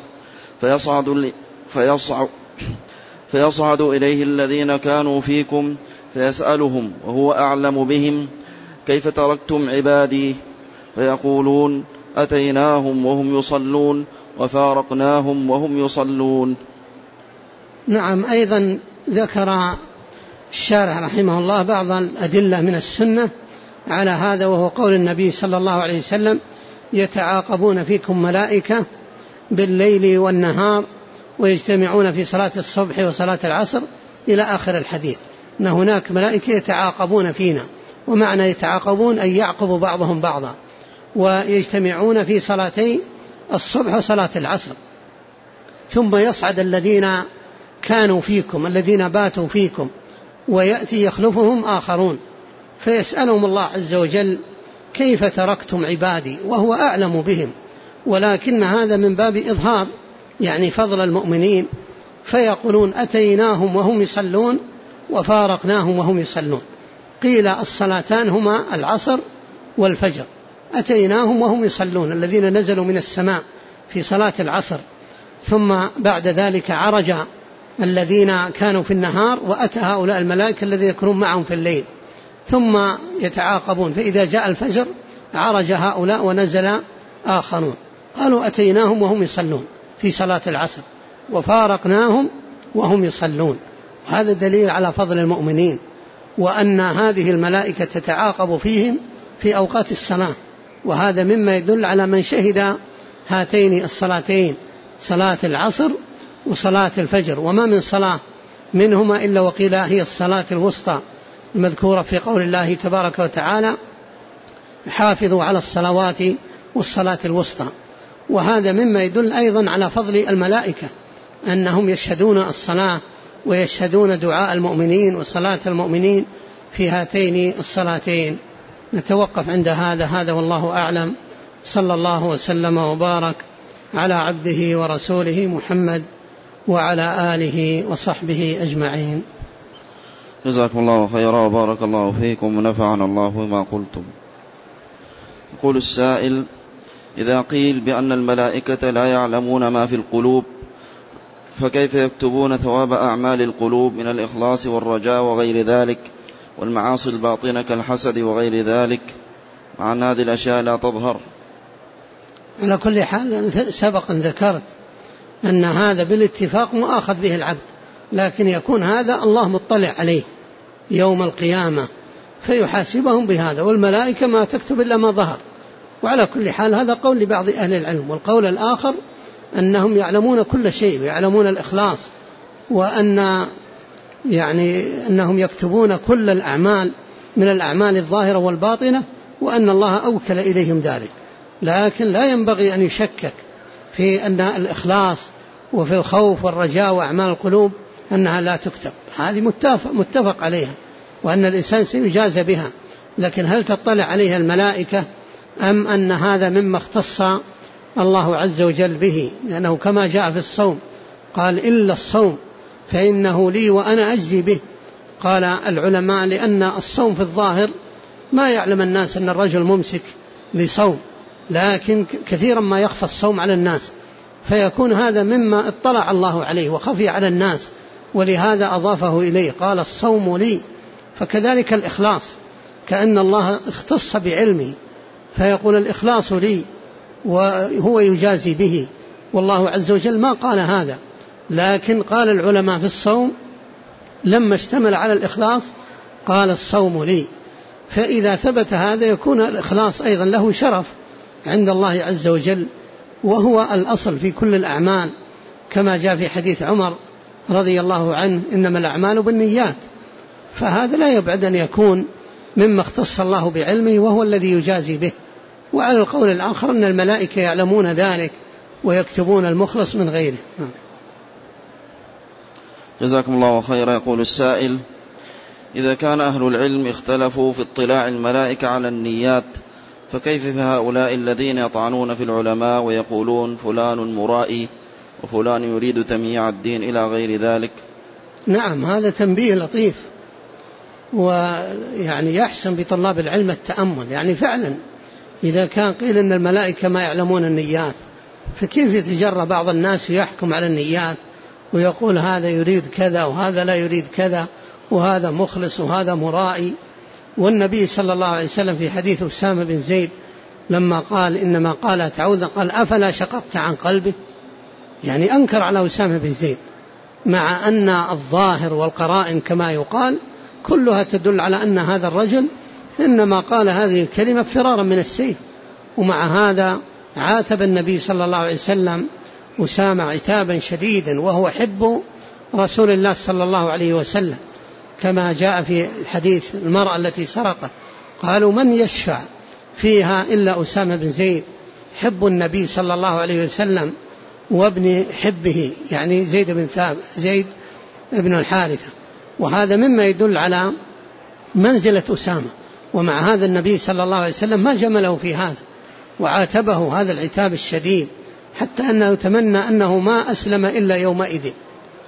فيصعد إليه الذين كانوا فيكم فيسألهم وهو أعلم بهم: كيف تركتم عبادي؟ فيقولون: أتيناهم وهم يصلون وفارقناهم وهم يصلون. نعم. أيضا ذكر الشارح رحمه الله بعض الأدلة من السنة على هذا، وهو قول النبي صلى الله عليه وسلم: يتعاقبون فيكم ملائكة بالليل والنهار ويجتمعون في صلاة الصبح وصلاة العصر إلى آخر الحديث، أن هناك ملائكة يتعاقبون فينا، ومعنى يتعاقبون أن يعقب بعضهم بعضا، ويجتمعون في صلاتي الصبح وصلاة العصر. ثم يصعد الذين كانوا فيكم الذين باتوا فيكم، ويأتي يخلفهم آخرون فيسألهم الله عز وجل: كيف تركتم عبادي؟ وهو أعلم بهم. ولكن هذا من باب إظهار فضل المؤمنين فيقولون أتيناهم وهم يصلون وفارقناهم وهم يصلون. قيل الصلاتان هما العصر والفجر. أتيناهم وهم يصلون الذين نزلوا من السماء في صلاة العصر، ثم بعد ذلك عرج الذين كانوا في النهار وأتى هؤلاء الملائكة الذين يكونون معهم في الليل، ثم يتعاقبون، فإذا جاء الفجر عرج هؤلاء ونزل آخرون. قالوا أتيناهم وهم يصلون في صلاة العصر وفارقناهم وهم يصلون. وهذا دليل على فضل المؤمنين، وأن هذه الملائكة تتعاقب فيهم في أوقات الصلاة، وهذا مما يدل على من شهد هاتين الصلاتين، صلاة العصر وصلاة الفجر، وما من صلاة منهما إلا وقيل هي الصلاة الوسطى المذكورة في قول الله تبارك وتعالى حافظوا على الصلوات والصلاة الوسطى. وهذا مما يدل أيضا على فضل الملائكة، أنهم يشهدون الصلاة ويشهدون دعاء المؤمنين وصلاة المؤمنين في هاتين الصلاتين. نتوقف عند هذا والله أعلم. صلى الله وسلم وبارك على عبده ورسوله محمد وعلى آله وصحبه أجمعين. جزاكم الله خيرا وبارك الله فيكم ونفعنا الله بما قلتم. يقول السائل: إذا قيل بأن الملائكة لا يعلمون ما في القلوب، فكيف يكتبون ثواب أعمال القلوب من الإخلاص والرجاء وغير ذلك، والمعاصي الباطنة كالحسد وغير ذلك، مع أن هذه الأشياء لا تظهر؟ على كل حال سبق أن ذكرت أن هذا بالاتفاق مؤاخذ به العبد، لكن يكون هذا الله مطلع عليه يوم القيامة فيحاسبهم بهذا، والملائكة ما تكتب إلا ما ظهر. وعلى كل حال هذا قول لبعض أهل العلم، والقول الآخر أنهم يعلمون كل شيء ويعلمون الإخلاص، وأن أنهم يكتبون كل الأعمال من الأعمال الظاهرة والباطنة، وأن الله أوكل إليهم ذلك. لكن لا ينبغي أن يشكك في أن الإخلاص وفي الخوف والرجاء وأعمال القلوب أنها لا تكتب، هذه متفق عليها، وأن الإنسان سيجازى بها. لكن هل تطلع عليها الملائكة أم أن هذا مما اختص الله عز وجل به؟ لأنه كما جاء في الصوم قال إلا الصوم فإنه لي وأنا أجزي به. قال العلماء لأن الصوم في الظاهر ما يعلم الناس أن الرجل ممسك لصوم، لكن كثيرا ما يخفى الصوم على الناس، فيكون هذا مما اطلع الله عليه وخفي على الناس، ولهذا أضافه إليه قال الصوم لي. فكذلك الإخلاص، كأن الله اختص بعلمه فيقول الإخلاص لي وهو يجازي به، والله عز وجل ما قال هذا. لكن قال العلماء في الصوم لما اشتمل على الإخلاص قال الصوم لي. فإذا ثبت هذا يكون الإخلاص أيضا له شرف عند الله عز وجل، وهو الأصل في كل الأعمال، كما جاء في حديث عمر رضي الله عنه إنما الأعمال بالنيات. فهذا لا يبعد أن يكون مما اختص الله بعلمه وهو الذي يجازي به. وعلى القول الآخر أن الملائكة يعلمون ذلك ويكتبون المخلص من غيره. جزاكم الله خيرا. يقول السائل: إذا كان أهل العلم اختلفوا في اطلاع الملائكة على النيات، فكيف في هؤلاء الذين يطعنون في العلماء ويقولون فلان مرائي وفلان يريد تمييع الدين إلى غير ذلك؟ نعم، هذا تنبيه لطيف، يحسن بطلاب العلم التأمل. فعلا إذا كان قيل أن الملائكة ما يعلمون النيات، فكيف يتجرى بعض الناس يحكم على النيات ويقول هذا يريد كذا وهذا لا يريد كذا، وهذا مخلص وهذا مرائي. والنبي صلى الله عليه وسلم في حديث أسامة بن زيد لما قال إنما قال تعوذا قال أفلا شققت عن قلبه، أنكر على أسامة بن زيد، مع أن الظاهر والقرائن كما يقال كلها تدل على أن هذا الرجل إنما قال هذه الكلمة فرارا من السيف. ومع هذا عاتب النبي صلى الله عليه وسلم أسامة عتابا شديدا، وهو حب رسول الله صلى الله عليه وسلم، كما جاء في الحديث المرأة التي سرقت قالوا من يشفع فيها إلا أسامة بن زيد حب النبي صلى الله عليه وسلم وابن حبه، زيد بن الحارثة. وهذا مما يدل على منزلة أسامة، ومع هذا النبي صلى الله عليه وسلم ما جمله في هذا وعاتبه هذا العتاب الشديد، حتى أنه يتمنى أنه ما أسلم إلا يومئذ،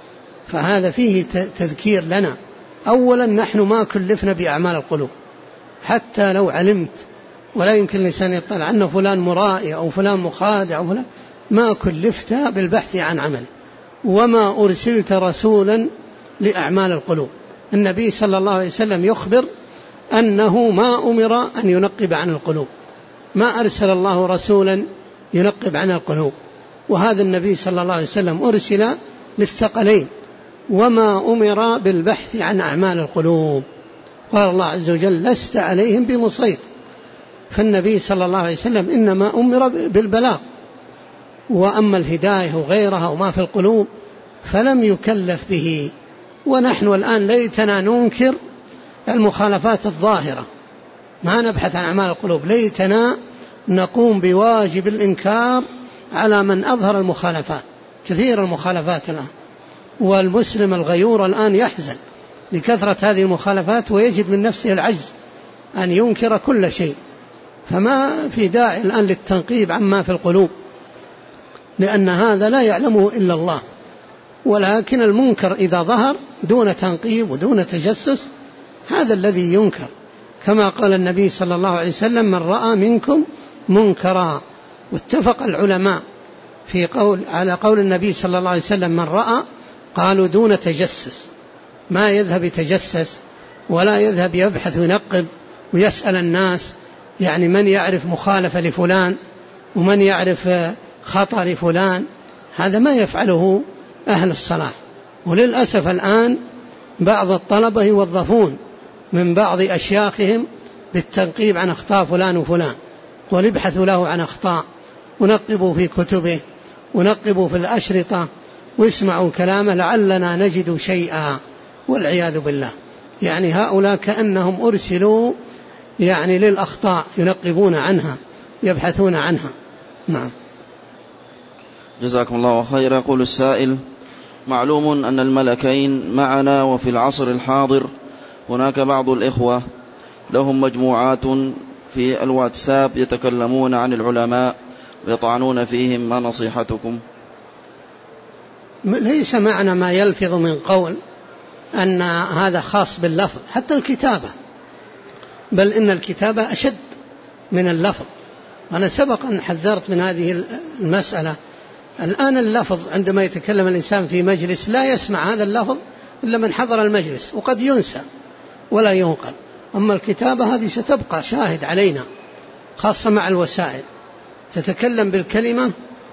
فهذا فيه تذكير لنا. أولا نحن ما كلفنا بأعمال القلوب، حتى لو علمت ولا يمكن الإنسان يطلع أنه فلان مرائي أو فلان مخادع أو فلان، ما كلفت بالبحث عن عمل، وما أرسلت رسولا لأعمال القلوب. النبي صلى الله عليه وسلم يخبر أنه ما أمر أن ينقب عن القلوب، ما أرسل الله رسولا ينقب عن القلوب. وهذا النبي صلى الله عليه وسلم أرسل للثقلين، وما أمر بالبحث عن أعمال القلوب. قال الله عز وجل: لست عليهم بمسيطر. فالنبي صلى الله عليه وسلم إنما أمر بالبلاغ، وأما الهداية وغيرها وما في القلوب فلم يكلف به. ونحن الآن ليتنا ننكر المخالفات الظاهرة، ما نبحث عن أعمال القلوب، ليتنا نقوم بواجب الإنكار على من أظهر المخالفات. كثير المخالفات الآن، والمسلم الغيور الآن يحزن لكثرة هذه المخالفات، ويجد من نفسه العجز أن ينكر كل شيء. فما في داعي الآن للتنقيب عما في القلوب، لأن هذا لا يعلمه إلا الله. ولكن المنكر إذا ظهر دون تنقيب ودون تجسس هذا الذي ينكر، كما قال النبي صلى الله عليه وسلم: من رأى منكم منكرا. واتفق العلماء على قول النبي صلى الله عليه وسلم من رأى، قالوا دون تجسس، ما يذهب يتجسس ولا يذهب يبحث وينقب ويسأل الناس، يعني من يعرف مخالفة لفلان ومن يعرف خطأ لفلان، هذا ما يفعله أهل الصلاح. وللأسف الآن بعض الطلبة يوظفون من بعض أشياخهم بالتنقيب عن أخطاء فلان وفلان، وليبحثوا له عن أخطاء، ونقبوا في كتبه ونقبوا في الأشرطة واسمعوا كلامه لعلنا نجد شيئا، والعياذ بالله. يعني هؤلاء كأنهم أرسلوا يعني للأخطاء، ينقبون عنها يبحثون عنها. نعم. جزاكم الله خيرا. يقول السائل: معلوم أن الملكين معنا، وفي العصر الحاضر هناك بعض الإخوة لهم مجموعات في الواتساب يتكلمون عن العلماء ويطعنون فيهم، ما نصيحتكم؟ ليس معنى ما يلفظ من قول أن هذا خاص باللفظ، حتى الكتابة، بل إن الكتابة أشد من اللفظ. أنا سبقا حذرت من هذه المسألة. الآن اللفظ عندما يتكلم الإنسان في مجلس لا يسمع هذا اللفظ إلا من حضر المجلس، وقد ينسى ولا ينقل. أما الكتابة هذه ستبقى شاهد علينا، خاصة مع الوسائل، تتكلم بالكلمة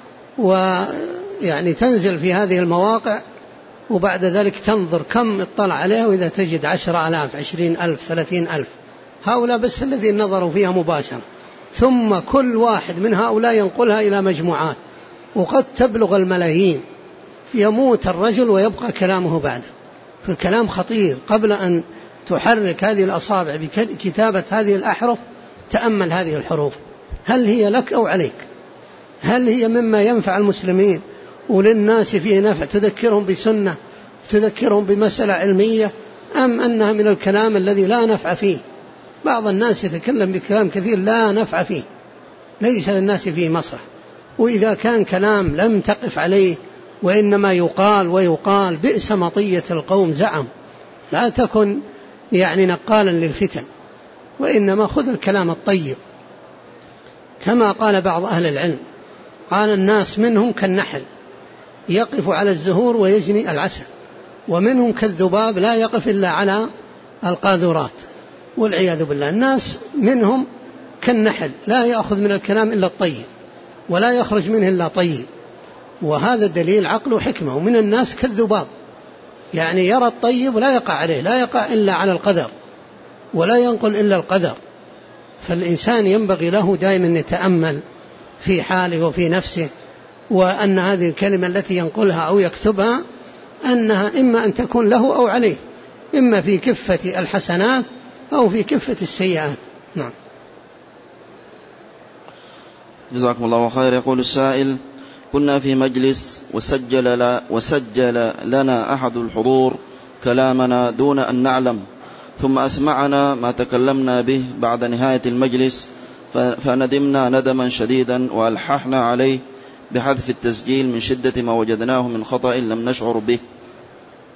ويعني تنزل في هذه المواقع، وبعد ذلك تنظر كم اطلع عليها، وإذا تجد 10,000 20,000 30,000، هؤلاء بس الذين نظروا فيها مباشرة، ثم كل واحد من هؤلاء ينقلها إلى مجموعات، وقد تبلغ الملايين. يموت الرجل ويبقى كلامه بعده. فالكلام خطير. قبل أن تحرك هذه الأصابع بكتابة هذه الأحرف تأمل هذه الحروف، هل هي لك أو عليك؟ هل هي مما ينفع المسلمين وللناس فيه نفع، تذكرهم بسنة، تذكرهم بمسألة علمية، أم أنها من الكلام الذي لا نفع فيه؟ بعض الناس يتكلم بكلام كثير لا نفع فيه، ليس للناس فيه مصلحة. وإذا كان كلام لم تقف عليه وإنما يقال ويقال، بئس مطية القوم زعم. لا تكن يعني نقالا للفتن، وإنما خذ الكلام الطيب. كما قال بعض أهل العلم، قال الناس منهم كالنحل يقف على الزهور ويجني العسل، ومنهم كالذباب لا يقف إلا على القاذورات، والعياذ بالله. الناس منهم كالنحل لا يأخذ من الكلام إلا الطيب، ولا يخرج منه إلا طيب، وهذا دليل عقل وحكمة. ومن الناس كالذباب، يعني يرى الطيب ولا يقع عليه، لا يقع إلا على القدر، ولا ينقل إلا القدر. فالإنسان ينبغي له دائما يتأمل في حاله وفي نفسه، وأن هذه الكلمة التي ينقلها أو يكتبها أنها إما أن تكون له أو عليه، إما في كفة الحسنات أو في كفة السيئات. نعم. جزاكم الله خير. يقول السائل: كنا في مجلس وسجل لنا أحد الحضور كلامنا دون أن نعلم، ثم أسمعنا ما تكلمنا به بعد نهاية المجلس، فندمنا ندما شديدا، وألححنا عليه بحذف التسجيل من شدة ما وجدناه من خطأ لم نشعر به،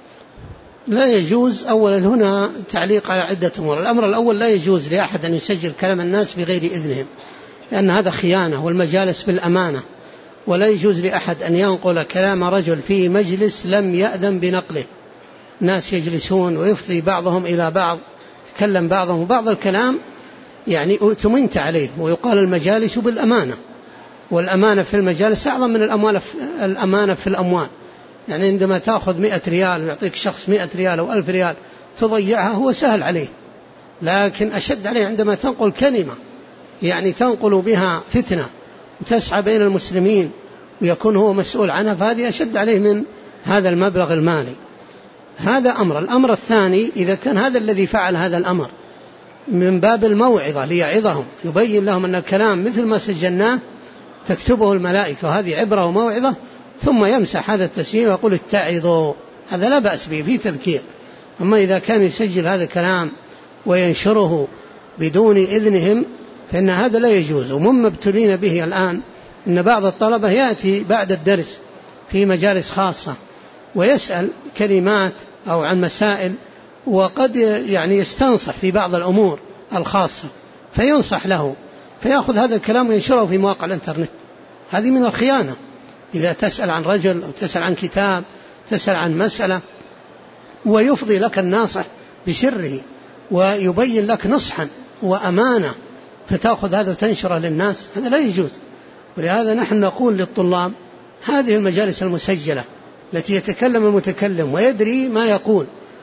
لا يجوز. أولا هنا تعليق على عدة أمور. الأمر الأول لا يجوز لأحد أن يسجل كلام الناس بغير إذنهم، لأن هذا خيانة، والمجالس بالأمانة، ولا يجوز لأحد أن ينقل كلام رجل في مجلس لم يأذن بنقله. ناس يجلسون ويفضي بعضهم إلى بعض، يتكلم بعضهم وبعض الكلام يعني أؤتمنت عليه، ويقال المجالس بالأمانة، والأمانة في المجالس أعظم من الأمانة في الأموال. يعني عندما تأخذ 100 ريال ويعطيك شخص 100 ريال أو 1000 ريال تضيعها هو سهل عليه، لكن أشد عليه عندما تنقل كلمة يعني تنقل بها فتنة وتسعى بين المسلمين ويكون هو مسؤول عنها، فهذه أشد عليه من هذا المبلغ المالي. هذا أمر. الأمر الثاني، إذا كان هذا الذي فعل هذا الأمر من باب الموعظة ليعظهم، يبين لهم أن الكلام مثل ما سجلناه تكتبه الملائكة وهذه عبرة وموعظة، ثم يمسح هذا التسجيل ويقول اتعظوا، هذا لا بأس به في تذكير. أما إذا كان يسجل هذا الكلام وينشره بدون إذنهم فإن هذا لا يجوز. ومما ابتلين به الآن أن بعض الطلبة يأتي بعد الدرس في مجالس خاصة ويسأل كلمات أو عن مسائل، وقد يعني يستنصح في بعض الأمور الخاصة فينصح له، فيأخذ هذا الكلام وينشره في مواقع الإنترنت. هذه من الخيانة. إذا تسأل عن رجل أو تسأل عن كتاب، تسأل عن مسألة، ويفضي لك الناصح بسره ويبين لك نصحا وأمانة، فتأخذ هذا وتنشره للناس، هذا لا يجوز. ولهذا نحن نقول للطلاب هذه المجالس المسجلة التي يتكلم المتكلم ويدري ما يقول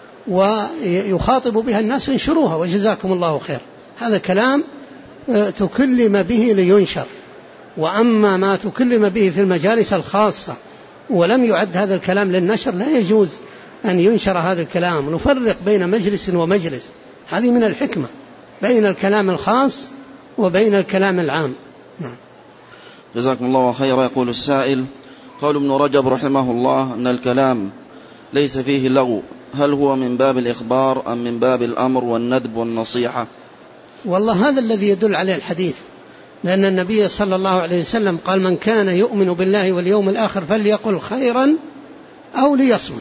ويخاطب بها الناس انشروها وجزاكم الله خير. هذا كلام تكلم به لينشر. وأما ما تكلم به في المجالس الخاصة ولم يعد هذا الكلام للنشر لا يجوز أن ينشر هذا الكلام. نفرق بين مجلس ومجلس، هذه من الحكمة، بين الكلام الخاص وبين الكلام العام. نعم. جزاكم الله خيرا. يقول السائل: قال ابن رجب رحمه الله أن الكلام ليس فيه لغو، هل هو من باب الإخبار أم من باب الأمر والندب والنصيحة؟ والله هذا الذي يدل عليه الحديث، لأن النبي صلى الله عليه وسلم قال: من كان يؤمن بالله واليوم الآخر فليقل خيرا أو ليصمت.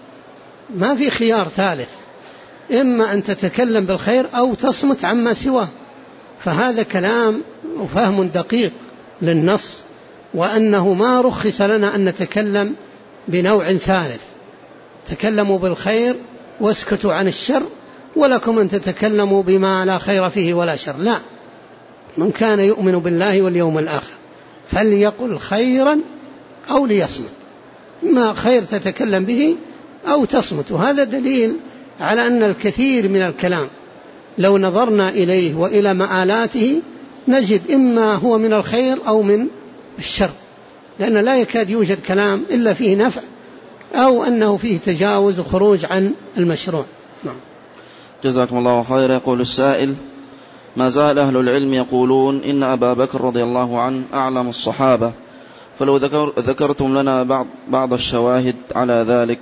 ما في خيار ثالث، إما أن تتكلم بالخير أو تصمت عما سواه. فهذا كلام وفهم دقيق للنص، وأنه ما رخص لنا أن نتكلم بنوع ثالث. تكلموا بالخير واسكتوا عن الشر، ولكم أن تتكلموا بما لا خير فيه ولا شر. لا، من كان يؤمن بالله واليوم الآخر فليقل خيرا أو ليصمت، ما خير تتكلم به أو تصمت. وهذا دليل على أن الكثير من الكلام لو نظرنا إليه وإلى مآلاته نجد إما هو من الخير أو من الشر، لأن لا يكاد يوجد كلام إلا فيه نفع أو أنه فيه تجاوز وخروج عن المشروع. نعم. جزاكم الله خير. يقول السائل: ما زال أهل العلم يقولون إن أبا بكر رضي الله عنه أعلم الصحابة، فلو ذكرتم لنا بعض الشواهد على ذلك.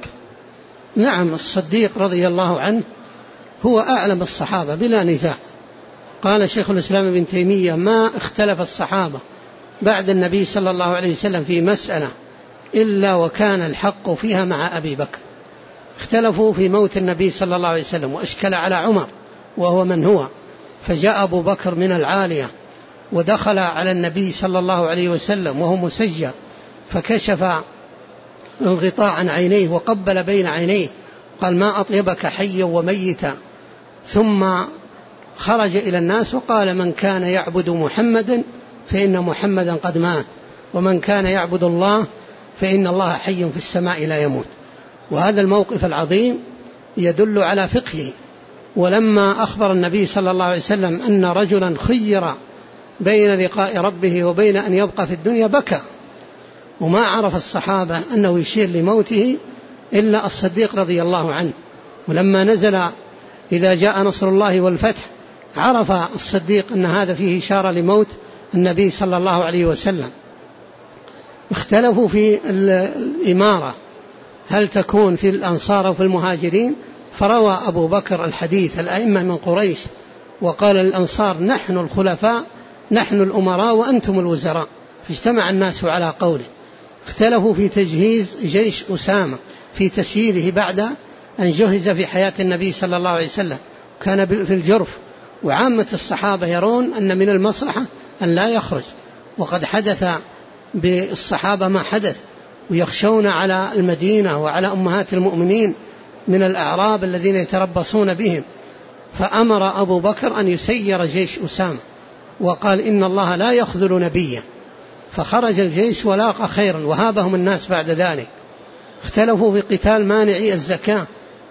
نعم، الصديق رضي الله عنه هو أعلم الصحابة بلا نزاع. قال شيخ الإسلام ابن تيمية: ما اختلف الصحابة بعد النبي صلى الله عليه وسلم في مسألة إلا وكان الحق فيها مع أبي بكر. اختلفوا في موت النبي صلى الله عليه وسلم، وأشكل على عمر وهو من هو، فجاء أبو بكر من العالية ودخل على النبي صلى الله عليه وسلم وهو مسجى، فكشف الغطاء عن عينيه وقبل بين عينيه، قال: ما أطيبك حيا وميتا. ثم خرج إلى الناس وقال: من كان يعبد محمدا فإن محمدا قد مات، ومن كان يعبد الله فإن الله حي في السماء لا يموت. وهذا الموقف العظيم يدل على فقهه. ولما أخبر النبي صلى الله عليه وسلم أن رجلا خير بين لقاء ربه وبين أن يبقى في الدنيا بكى، وما عرف الصحابة أنه يشير لموته إلا الصديق رضي الله عنه. ولما نزل إذا جاء نصر الله والفتح عرف الصديق أن هذا فيه إشارة لموت النبي صلى الله عليه وسلم. اختلفوا في الإمارة هل تكون في الأنصار أو في المهاجرين، فروى أبو بكر الحديث الأئمة من قريش وقال للأنصار: نحن الخلفاء، نحن الأمراء وأنتم الوزراء، فاجتمع الناس على قوله. اختلفوا في تجهيز جيش أسامة، في تسييره بعد أن جهز في حياة النبي صلى الله عليه وسلم، كان في الجرف، وعامة الصحابة يرون أن من المصلحة أن لا يخرج، وقد حدث بالصحابة ما حدث، ويخشون على المدينة وعلى أمهات المؤمنين من الأعراب الذين يتربصون بهم، فأمر أبو بكر أن يسير جيش أسامة، وقال إن الله لا يخذل نبيا، فخرج الجيش ولاقى خيرا، وهابهم الناس بعد ذلك. اختلفوا في قتال مانعي الزكاة،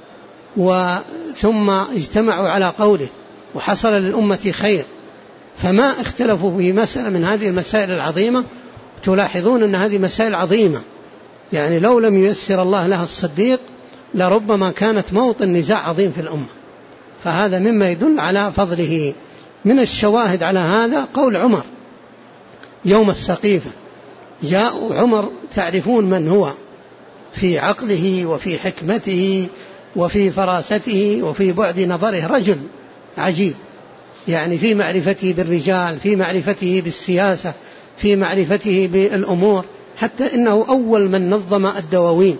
ثم اجتمعوا على قوله، وحصل للأمة خير، فما اختلفوا في مسألة من هذه المسائل العظيمة. تلاحظون أن هذه مسائل عظيمة، يعني لو لم ييسر الله لها الصديق لربما كانت موطن نزاع عظيم في الأمة، فهذا مما يدل على فضله. من الشواهد على هذا قول عمر يوم السقيفة، جاء عمر، تعرفون من هو في عقله وفي حكمته وفي فراسته وفي بعد نظره، رجل عجيب، يعني في معرفته بالرجال، في معرفته بالسياسة، في معرفته بالأمور، حتى إنه أول من نظم الدواوين.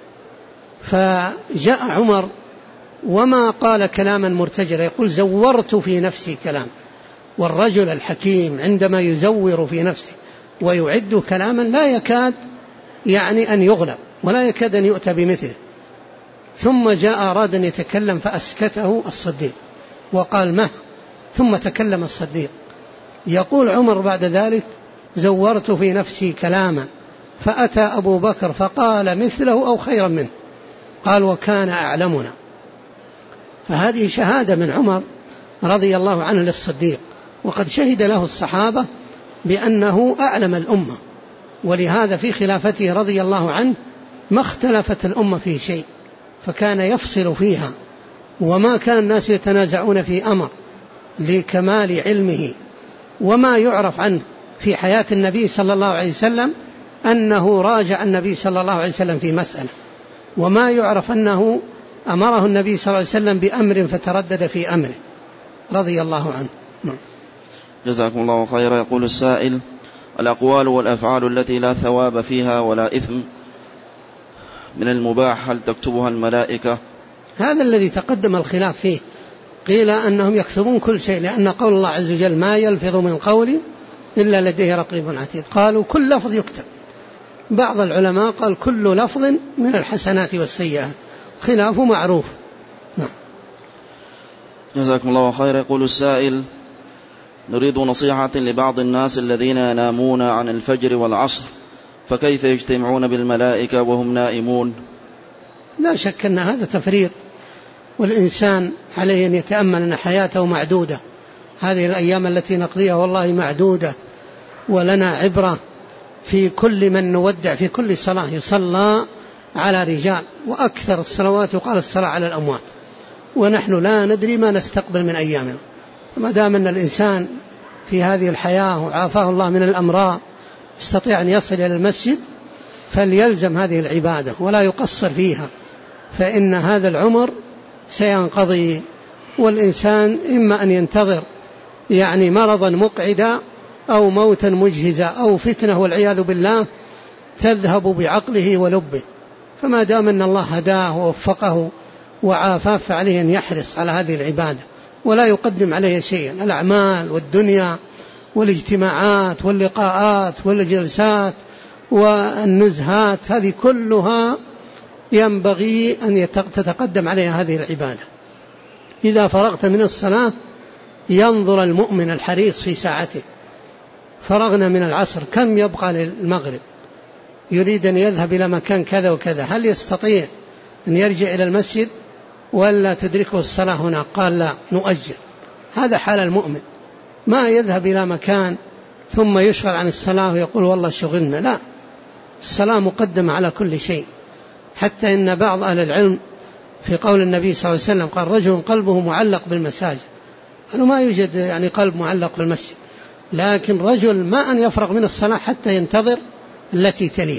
فجاء عمر وما قال كلاما مرتجلا، يقول زورت في نفسي كلام، والرجل الحكيم عندما يزور في نفسه ويعد كلاما لا يكاد يعني أن يغلب ولا يكاد أن يؤتى بمثله. ثم جاء أراد أن يتكلم فأسكته الصديق وقال مه، ثم تكلم الصديق. يقول عمر بعد ذلك زورت في نفسي كلاما فأتى أبو بكر فقال مثله أو خيرا منه، قال وكان أعلمنا. فهذه شهادة من عمر رضي الله عنه للصديق، وقد شهد له الصحابة بأنه أعلم الأمة، ولهذا في خلافته رضي الله عنه ما اختلفت الأمة في شيء، فكان يفصل فيها، وما كان الناس يتنازعون في أمر لكمال علمه. وما يعرف عنه في حياة النبي صلى الله عليه وسلم أنه راجع النبي صلى الله عليه وسلم في مسألة، وما يعرف أنه أمره النبي صلى الله عليه وسلم بأمر فتردد في أمره رضي الله عنه. جزاكم الله خيرا. يقول السائل: الأقوال والأفعال التي لا ثواب فيها ولا إثم من المباح هل تكتبها الملائكة؟ هذا الذي تقدم الخلاف فيه، قيل أنهم يكتبون كل شيء، لأن قول الله عز وجل ما يلفظ من قول إلا لديه رقيب عتيد، قالوا كل لفظ يكتب. بعض العلماء قال كل لفظ من الحسنات والسيئات، خلافه معروف. نعم. جزاكم الله خيرا. يقول السائل: نريد نصيحة لبعض الناس الذين ينامون عن الفجر والعصر، فكيف يجتمعون بالملائكة وهم نائمون؟ لا شك أن هذا تفريط، والإنسان عليه أن يتأمل أن حياته معدودة، هذه الأيام التي نقضيها والله معدودة، ولنا عبرة في كل من نودع في كل صلاة يصلى على رجال، وأكثر الصلوات يقال الصلاة على الأموات، ونحن لا ندري ما نستقبل من أيامنا. ما دام أن الإنسان في هذه الحياة وعافاه الله من الأمراض يستطيع أن يصل إلى المسجد فليلزم هذه العبادة ولا يقصر فيها، فإن هذا العمر سينقضي، والإنسان إما أن ينتظر يعني مرضا مقعدا أو موتا مجهزا أو فتنة والعياذ بالله تذهب بعقله ولبه. فما دام أن الله هداه ووفقه وعافاه فعليه أن يحرص على هذه العبادة ولا يقدم عليه شيئا. الأعمال والدنيا والاجتماعات واللقاءات والجلسات والنزهات هذه كلها ينبغي أن تتقدم عليها هذه العبادة. إذا فرغت من الصلاة ينظر المؤمن الحريص في ساعته، فرغنا من العصر كم يبقى للمغرب، يريد أن يذهب إلى مكان كذا وكذا، هل يستطيع أن يرجع إلى المسجد ولا تدركه الصلاة هنا؟ قال لا، نؤجل. هذا حال المؤمن، ما يذهب إلى مكان ثم يشغل عن الصلاة ويقول والله شغلنا، لا، الصلاة مقدمة على كل شيء. حتى إن بعض أهل العلم في قول النبي صلى الله عليه وسلم قال رجل قلبه معلق بالمساجد، قالوا ما يوجد يعني قلب معلق بالمسجد، لكن رجل ما أن يفرغ من الصلاة حتى ينتظر التي تليها،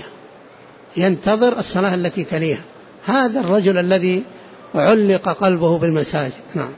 ينتظر الصلاة التي تليها، هذا الرجل الذي علق قلبه بالمساجد. نعم.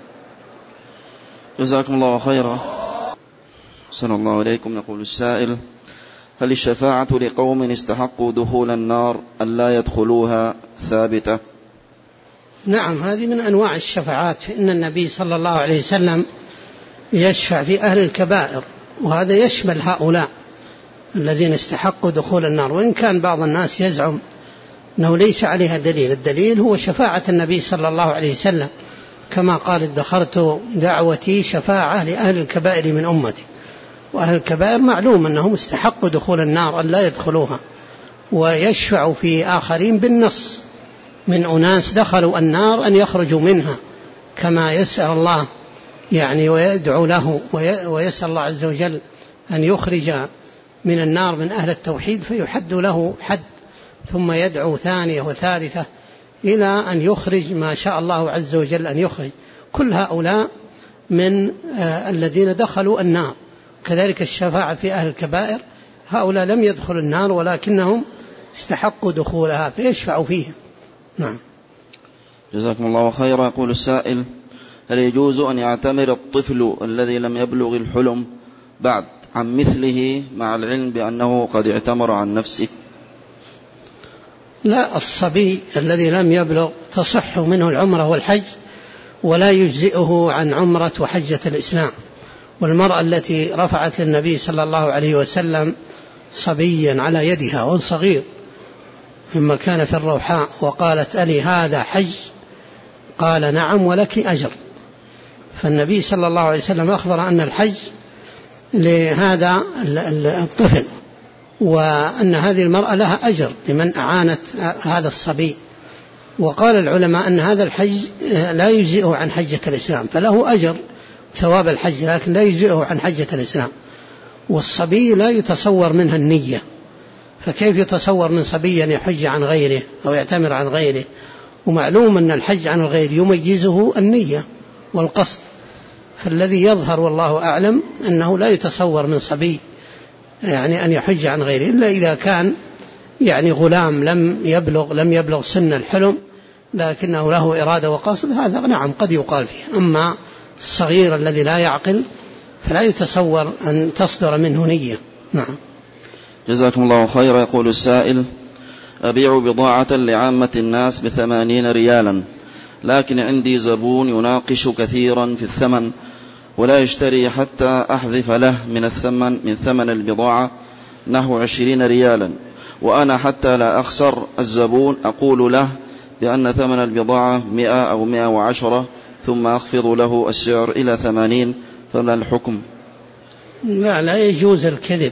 جزاكم الله خيرا. صلى الله عليكم. يقول السائل: هل الشفاعة لقوم استحقوا دخول النار أن لا يدخلوها ثابتة؟ نعم، هذه من أنواع الشفاعات، فإن النبي صلى الله عليه وسلم يشفع في أهل الكبائر، وهذا يشمل هؤلاء الذين استحقوا دخول النار، وإن كان بعض الناس يزعم أنه ليس عليها دليل. الدليل هو شفاعة النبي صلى الله عليه وسلم، كما قال: ادخرت دعوتي شفاعة لأهل الكبائر من أمتي. وأهل الكبائر معلوم أنهم استحقوا دخول النار أن لا يدخلوها، ويشفع في آخرين بالنص من أناس دخلوا النار أن يخرجوا منها، كما يسأل الله يعني ويدعو له ويسأل الله عز وجل أن يخرج من النار من أهل التوحيد فيحد له حد، ثم يدعو ثانية وثالثة إلى أن يخرج ما شاء الله عز وجل أن يخرج. كل هؤلاء من الذين دخلوا النار. كذلك الشفاعة في أهل الكبائر، هؤلاء لم يدخلوا النار ولكنهم استحقوا دخولها فيشفعوا فيهم. نعم. جزاكم الله خيرا. يقول السائل: هل يجوز أن يعتمر الطفل الذي لم يبلغ الحلم بعد عن مثله مع العلم بأنه قد اعتمر عن نفسه؟ لا، الصبي الذي لم يبلغ تصح منه العمرة والحج، ولا يجزئه عن عمرة وحجة الإسلام. والمرأة التي رفعت للنبي صلى الله عليه وسلم صبيا على يدها وهو صغير لما كان في الروحاء وقالت: ألي هذا حج؟ قال: نعم ولك أجر. فالنبي صلى الله عليه وسلم أخبر أن الحج لهذا الطفل، وأن هذه المرأة لها أجر لمن أعانت هذا الصبي. وقال العلماء أن هذا الحج لا يجزئه عن حجة الإسلام، فله أجر ثواب الحج لكن لا يجزئه عن حجة الإسلام. والصبي لا يتصور منها النية، فكيف يتصور من صبي أن يحج عن غيره أو يعتمر عن غيره؟ ومعلوم أن الحج عن الغير يميزه النية والقصد. فالذي يظهر والله أعلم أنه لا يتصور من صبي يعني أن يحج عن غيره، إلا إذا كان يعني غلام لم يبلغ سن الحلم لكنه له إرادة وقصد، هذا نعم قد يقال فيه. أما الصغير الذي لا يعقل فلا يتصور أن تصدر منه نية. نعم. جزاكم الله خيرا. يقول السائل: أبيع بضاعة لعامة الناس ب80 ريالا، لكن عندي زبون يناقش كثيرا في الثمن ولا يشتري حتى أحذف له من ثمن البضاعة نحو 20 ريالا، وأنا حتى لا أخسر الزبون أقول له بأن ثمن البضاعة 100 أو 110 ثم أخفض له السعر إلى 80، فما الحكم؟ لا يجوز الكذب.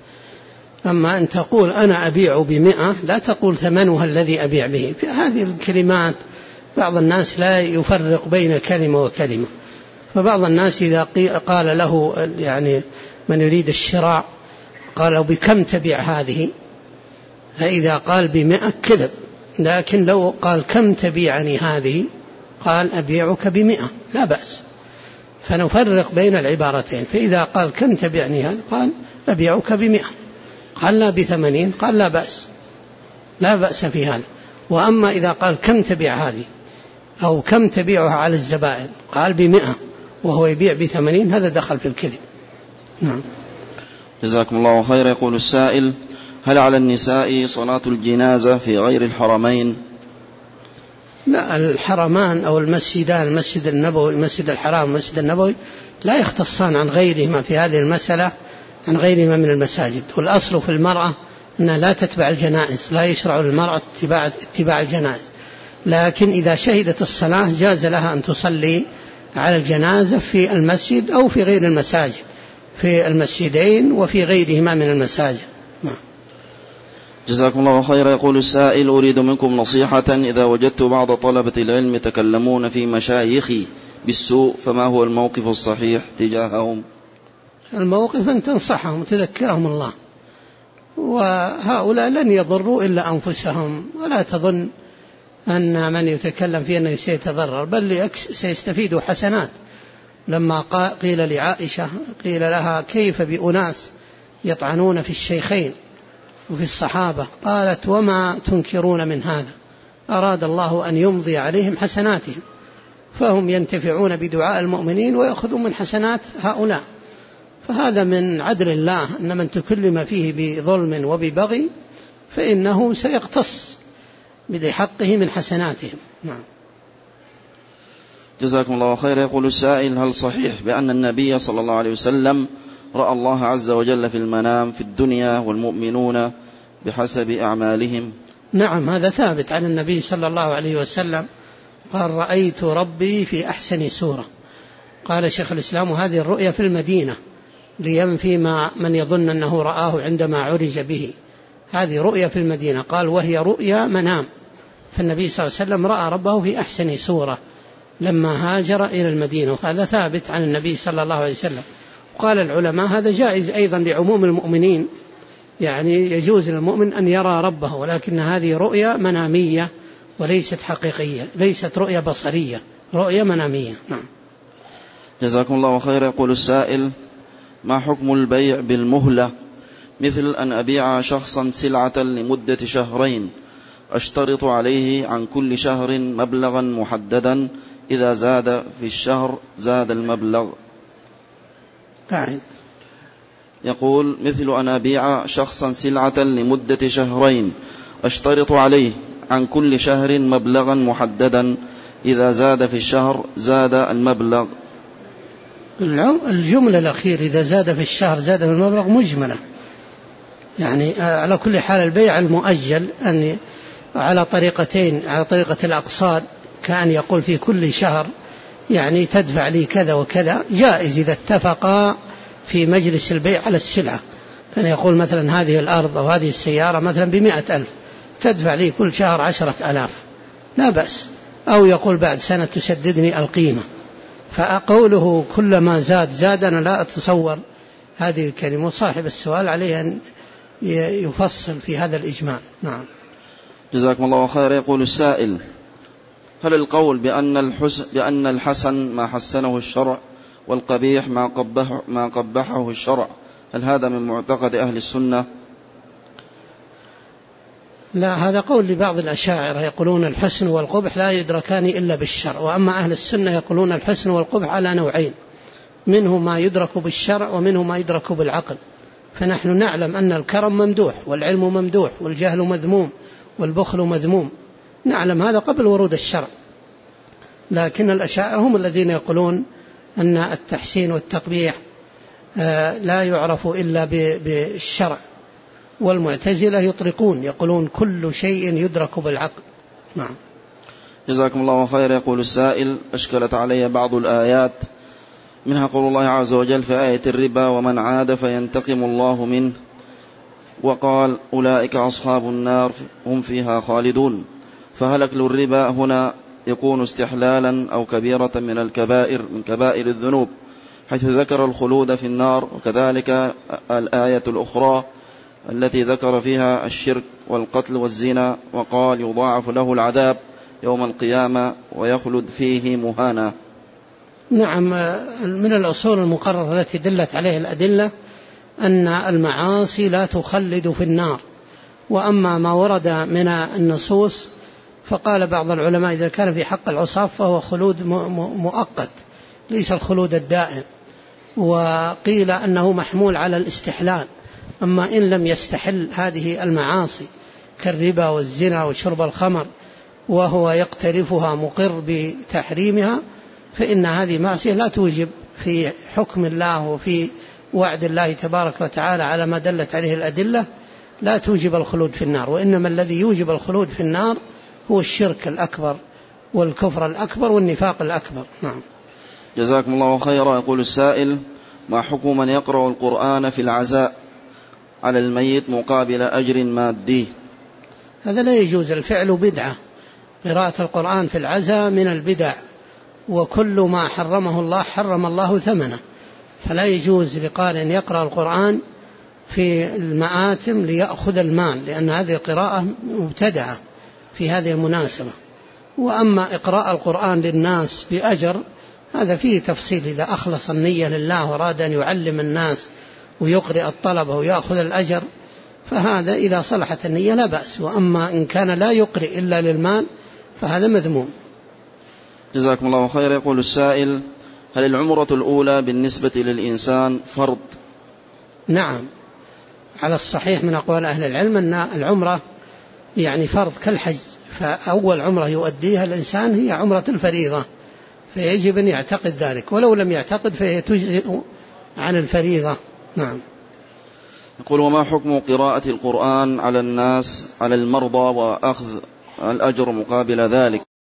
أما أن تقول أنا أبيع ب100 لا تقول ثمنها الذي أبيع به. في هذه الكلمات بعض الناس لا يفرق بين كلمة وكلمة، فبعض الناس إذا قال له يعني من يريد الشراء قال له: بكم تبيع هذه؟ فإذا قال ب100 كذب، لكن لو قال: كم تبيعني هذه؟ قال: أبيعك ب100 لا بأس. فنفرق بين العبارتين. فإذا قال: كم تبيعني هذه؟ قال: أبيعك ب100. قال: لا ب80، قال: لا بأس، لا بأس في هذا. وأما إذا قال: كم تبيع هذه أو كم تبيعها على الزبائن؟ قال: ب100 وهو يبيع ب80، هذا دخل في الكذب. نعم. جزاكم الله خيرا. يقول السائل: هل على النساء صلاة الجنازة في غير الحرمين؟ لا، الحرمان أو المسجدان، المسجد النبوي، المسجد الحرام، المسجد النبوي، لا يختصان عن غيرهما في هذه المسألة عن غيرهما من المساجد. والأصل في المرأة أنها لا تتبع الجنائز، لا يشرع للمرأة اتباع الجنائز، لكن إذا شهدت الصلاة جاز لها أن تصلي على الجنازة في المسجد أو في غير المساجد، في المسجدين وفي غيرهما من المساجد. جزاكم الله خيرا. يقول السائل: أريد منكم نصيحة إذا وجدت بعض طلبة العلم يتكلمون في مشايخي بالسوء، فما هو الموقف الصحيح تجاههم؟ الموقف أن تنصحهم وتذكرهم الله، وهؤلاء لن يضروا إلا أنفسهم، ولا تظن أن من يتكلم فيه أنه سيتضرر، بل سيستفيد حسنات. لما قيل لعائشة، قيل لها: كيف بأناس يطعنون في الشيخين وفي الصحابة؟ قالت: وما تنكرون من هذا؟ أراد الله أن يمضي عليهم حسناتهم، فهم ينتفعون بدعاء المؤمنين ويأخذون من حسنات هؤلاء. فهذا من عدل الله، أن من تكلم فيه بظلم وببغي فإنه سيقتص بحقه من حسناتهم. نعم. جزاكم الله خيرا. يقول السائل: هل صحيح بأن النبي صلى الله عليه وسلم رأى الله عز وجل في المنام في الدنيا والمؤمنون بحسب أعمالهم؟ نعم، هذا ثابت عن النبي صلى الله عليه وسلم، قال: رأيت ربي في أحسن سورة. قال شيخ الإسلام: هذه الرؤيا في المدينة، لينفي من يظن أنه رآه عندما عرج به. هذه رؤيا في المدينة، قال: وهي رؤيا منام. فالنبي صلى الله عليه وسلم رأى ربه في أحسن سورة لما هاجر إلى المدينة، وهذا ثابت عن النبي صلى الله عليه وسلم. وقال العلماء: هذا جائز أيضا لعموم المؤمنين، يعني يجوز للمؤمن أن يرى ربه، ولكن هذه رؤيا منامية وليست حقيقية، ليست رؤيا بصرية، رؤيا منامية. نعم. جزاكم الله خير. يقول السائل: ما حكم البيع بالمهلة، مثل أن أبيع شخصا سلعة لمدة شهرين أشترط عليه عن كل شهر مبلغا محددا، إذا زاد في الشهر زاد المبلغ؟ يقول: مثل أن أبيع شخصا سلعة لمدة شهرين أشترط عليه عن كل شهر مبلغا محددا، إذا زاد في الشهر زاد المبلغ. الجملة الأخير إذا زاد في الشهر زاد في المبلغ مجملة، يعني على كل حال البيع المؤجل أن على طريقتين، على طريقة الأقساط، كأن يقول في كل شهر يعني تدفع لي كذا وكذا، جائز إذا اتفقا في مجلس البيع على السلعة. كان يقول مثلا: هذه الأرض أو هذه السيارة مثلا ب100,000 تدفع لي كل شهر 10,000، لا بأس. أو يقول بعد سنة تسددني القيمة. فأقوله كلما زاد أنا لا أتصور هذه الكلمة، وصاحب السؤال عليه أن يفصل في هذا الإجمال. نعم. جزاكم الله خير. يقول السائل: هل القول بأن الحسن ما حسنه الشرع والقبيح ما قبحه الشرع، هل هذا من معتقد أهل السنة؟ لا، هذا قول لبعض الأشاعرة، يقولون الحسن والقبح لا يدركان إلا بالشرع. وأما أهل السنة يقولون الحسن والقبح على نوعين، منه ما يدرك بالشرع ومنه ما يدرك بالعقل. فنحن نعلم أن الكرم ممدوح والعلم ممدوح والجهل مذموم والبخل مذموم، نعلم هذا قبل ورود الشرع. لكن الأشاعرة هم الذين يقولون أن التحسين والتقبيح لا يعرف إلا بالشرع، والمعتزلة يطلقون، يقولون كل شيء يدرك بالعقل. نعم. جزاكم الله خير. يقول السائل: أشكلت علي بعض الآيات، منها قول الله عز وجل في آية الربا: ومن عاد فينتقم الله منه، وقال: أولئك أصحاب النار هم فيها خالدون. فهل أكل الربا هنا يكون استحلالا أو كبيرة من الكبائر من كبائر الذنوب، حيث ذكر الخلود في النار؟ وكذلك الآية الأخرى التي ذكر فيها الشرك والقتل والزنا، وقال: يضاعف له العذاب يوم القيامة ويخلد فيه مهانا. نعم، من الأصول المقررة التي دلت عليه الأدلة أن المعاصي لا تخلد في النار. وأما ما ورد من النصوص فقال بعض العلماء: إذا كان في حق العصاة فهو خلود مؤقت ليس الخلود الدائم. وقيل أنه محمول على الاستحلال. أما إن لم يستحل هذه المعاصي كالربا والزنا وشرب الخمر وهو يقترفها مقر بتحريمها، فإن هذه معصية لا توجب في حكم الله وفي وعد الله تبارك وتعالى على ما دلت عليه الأدلة لا توجب الخلود في النار. وإنما الذي يوجب الخلود في النار هو الشرك الأكبر والكفر الأكبر والنفاق الأكبر. نعم. جزاكم الله خيرا. يقول السائل: ما حكم من يقرأ القرآن في العزاء على الميت مقابل أجر مادي؟ هذا لا يجوز، الفعل بدعة. قراءة القرآن في العزاء من البدع، وكل ما حرمه الله حرم الله ثمنه. فلا يجوز لقارئ أن يقرأ القرآن في المآتم ليأخذ المال، لأن هذه القراءة مبتدعة في هذه المناسبة. وأما إقراء القرآن للناس بأجر هذا فيه تفصيل، إذا أخلص النية لله وراد أن يعلم الناس ويقرئ الطلبة ويأخذ الأجر فهذا إذا صلحت النية لا بأس. وأما إن كان لا يقرئ إلا للمال فهذا مذموم. جزاكم الله خير. يقول السائل: هل العمرة الأولى بالنسبة للإنسان فرض؟ نعم، على الصحيح من أقوال أهل العلم أن العمرة يعني فرض كالحج، فأول عمرة يؤديها الإنسان هي عمرة الفريضة، فيجب أن يعتقد ذلك، ولو لم يعتقد فهي تجزئ عن الفريضة. نعم. يقول: وما حكم قراءة القرآن على الناس على المرضى وأخذ الأجر مقابل ذلك؟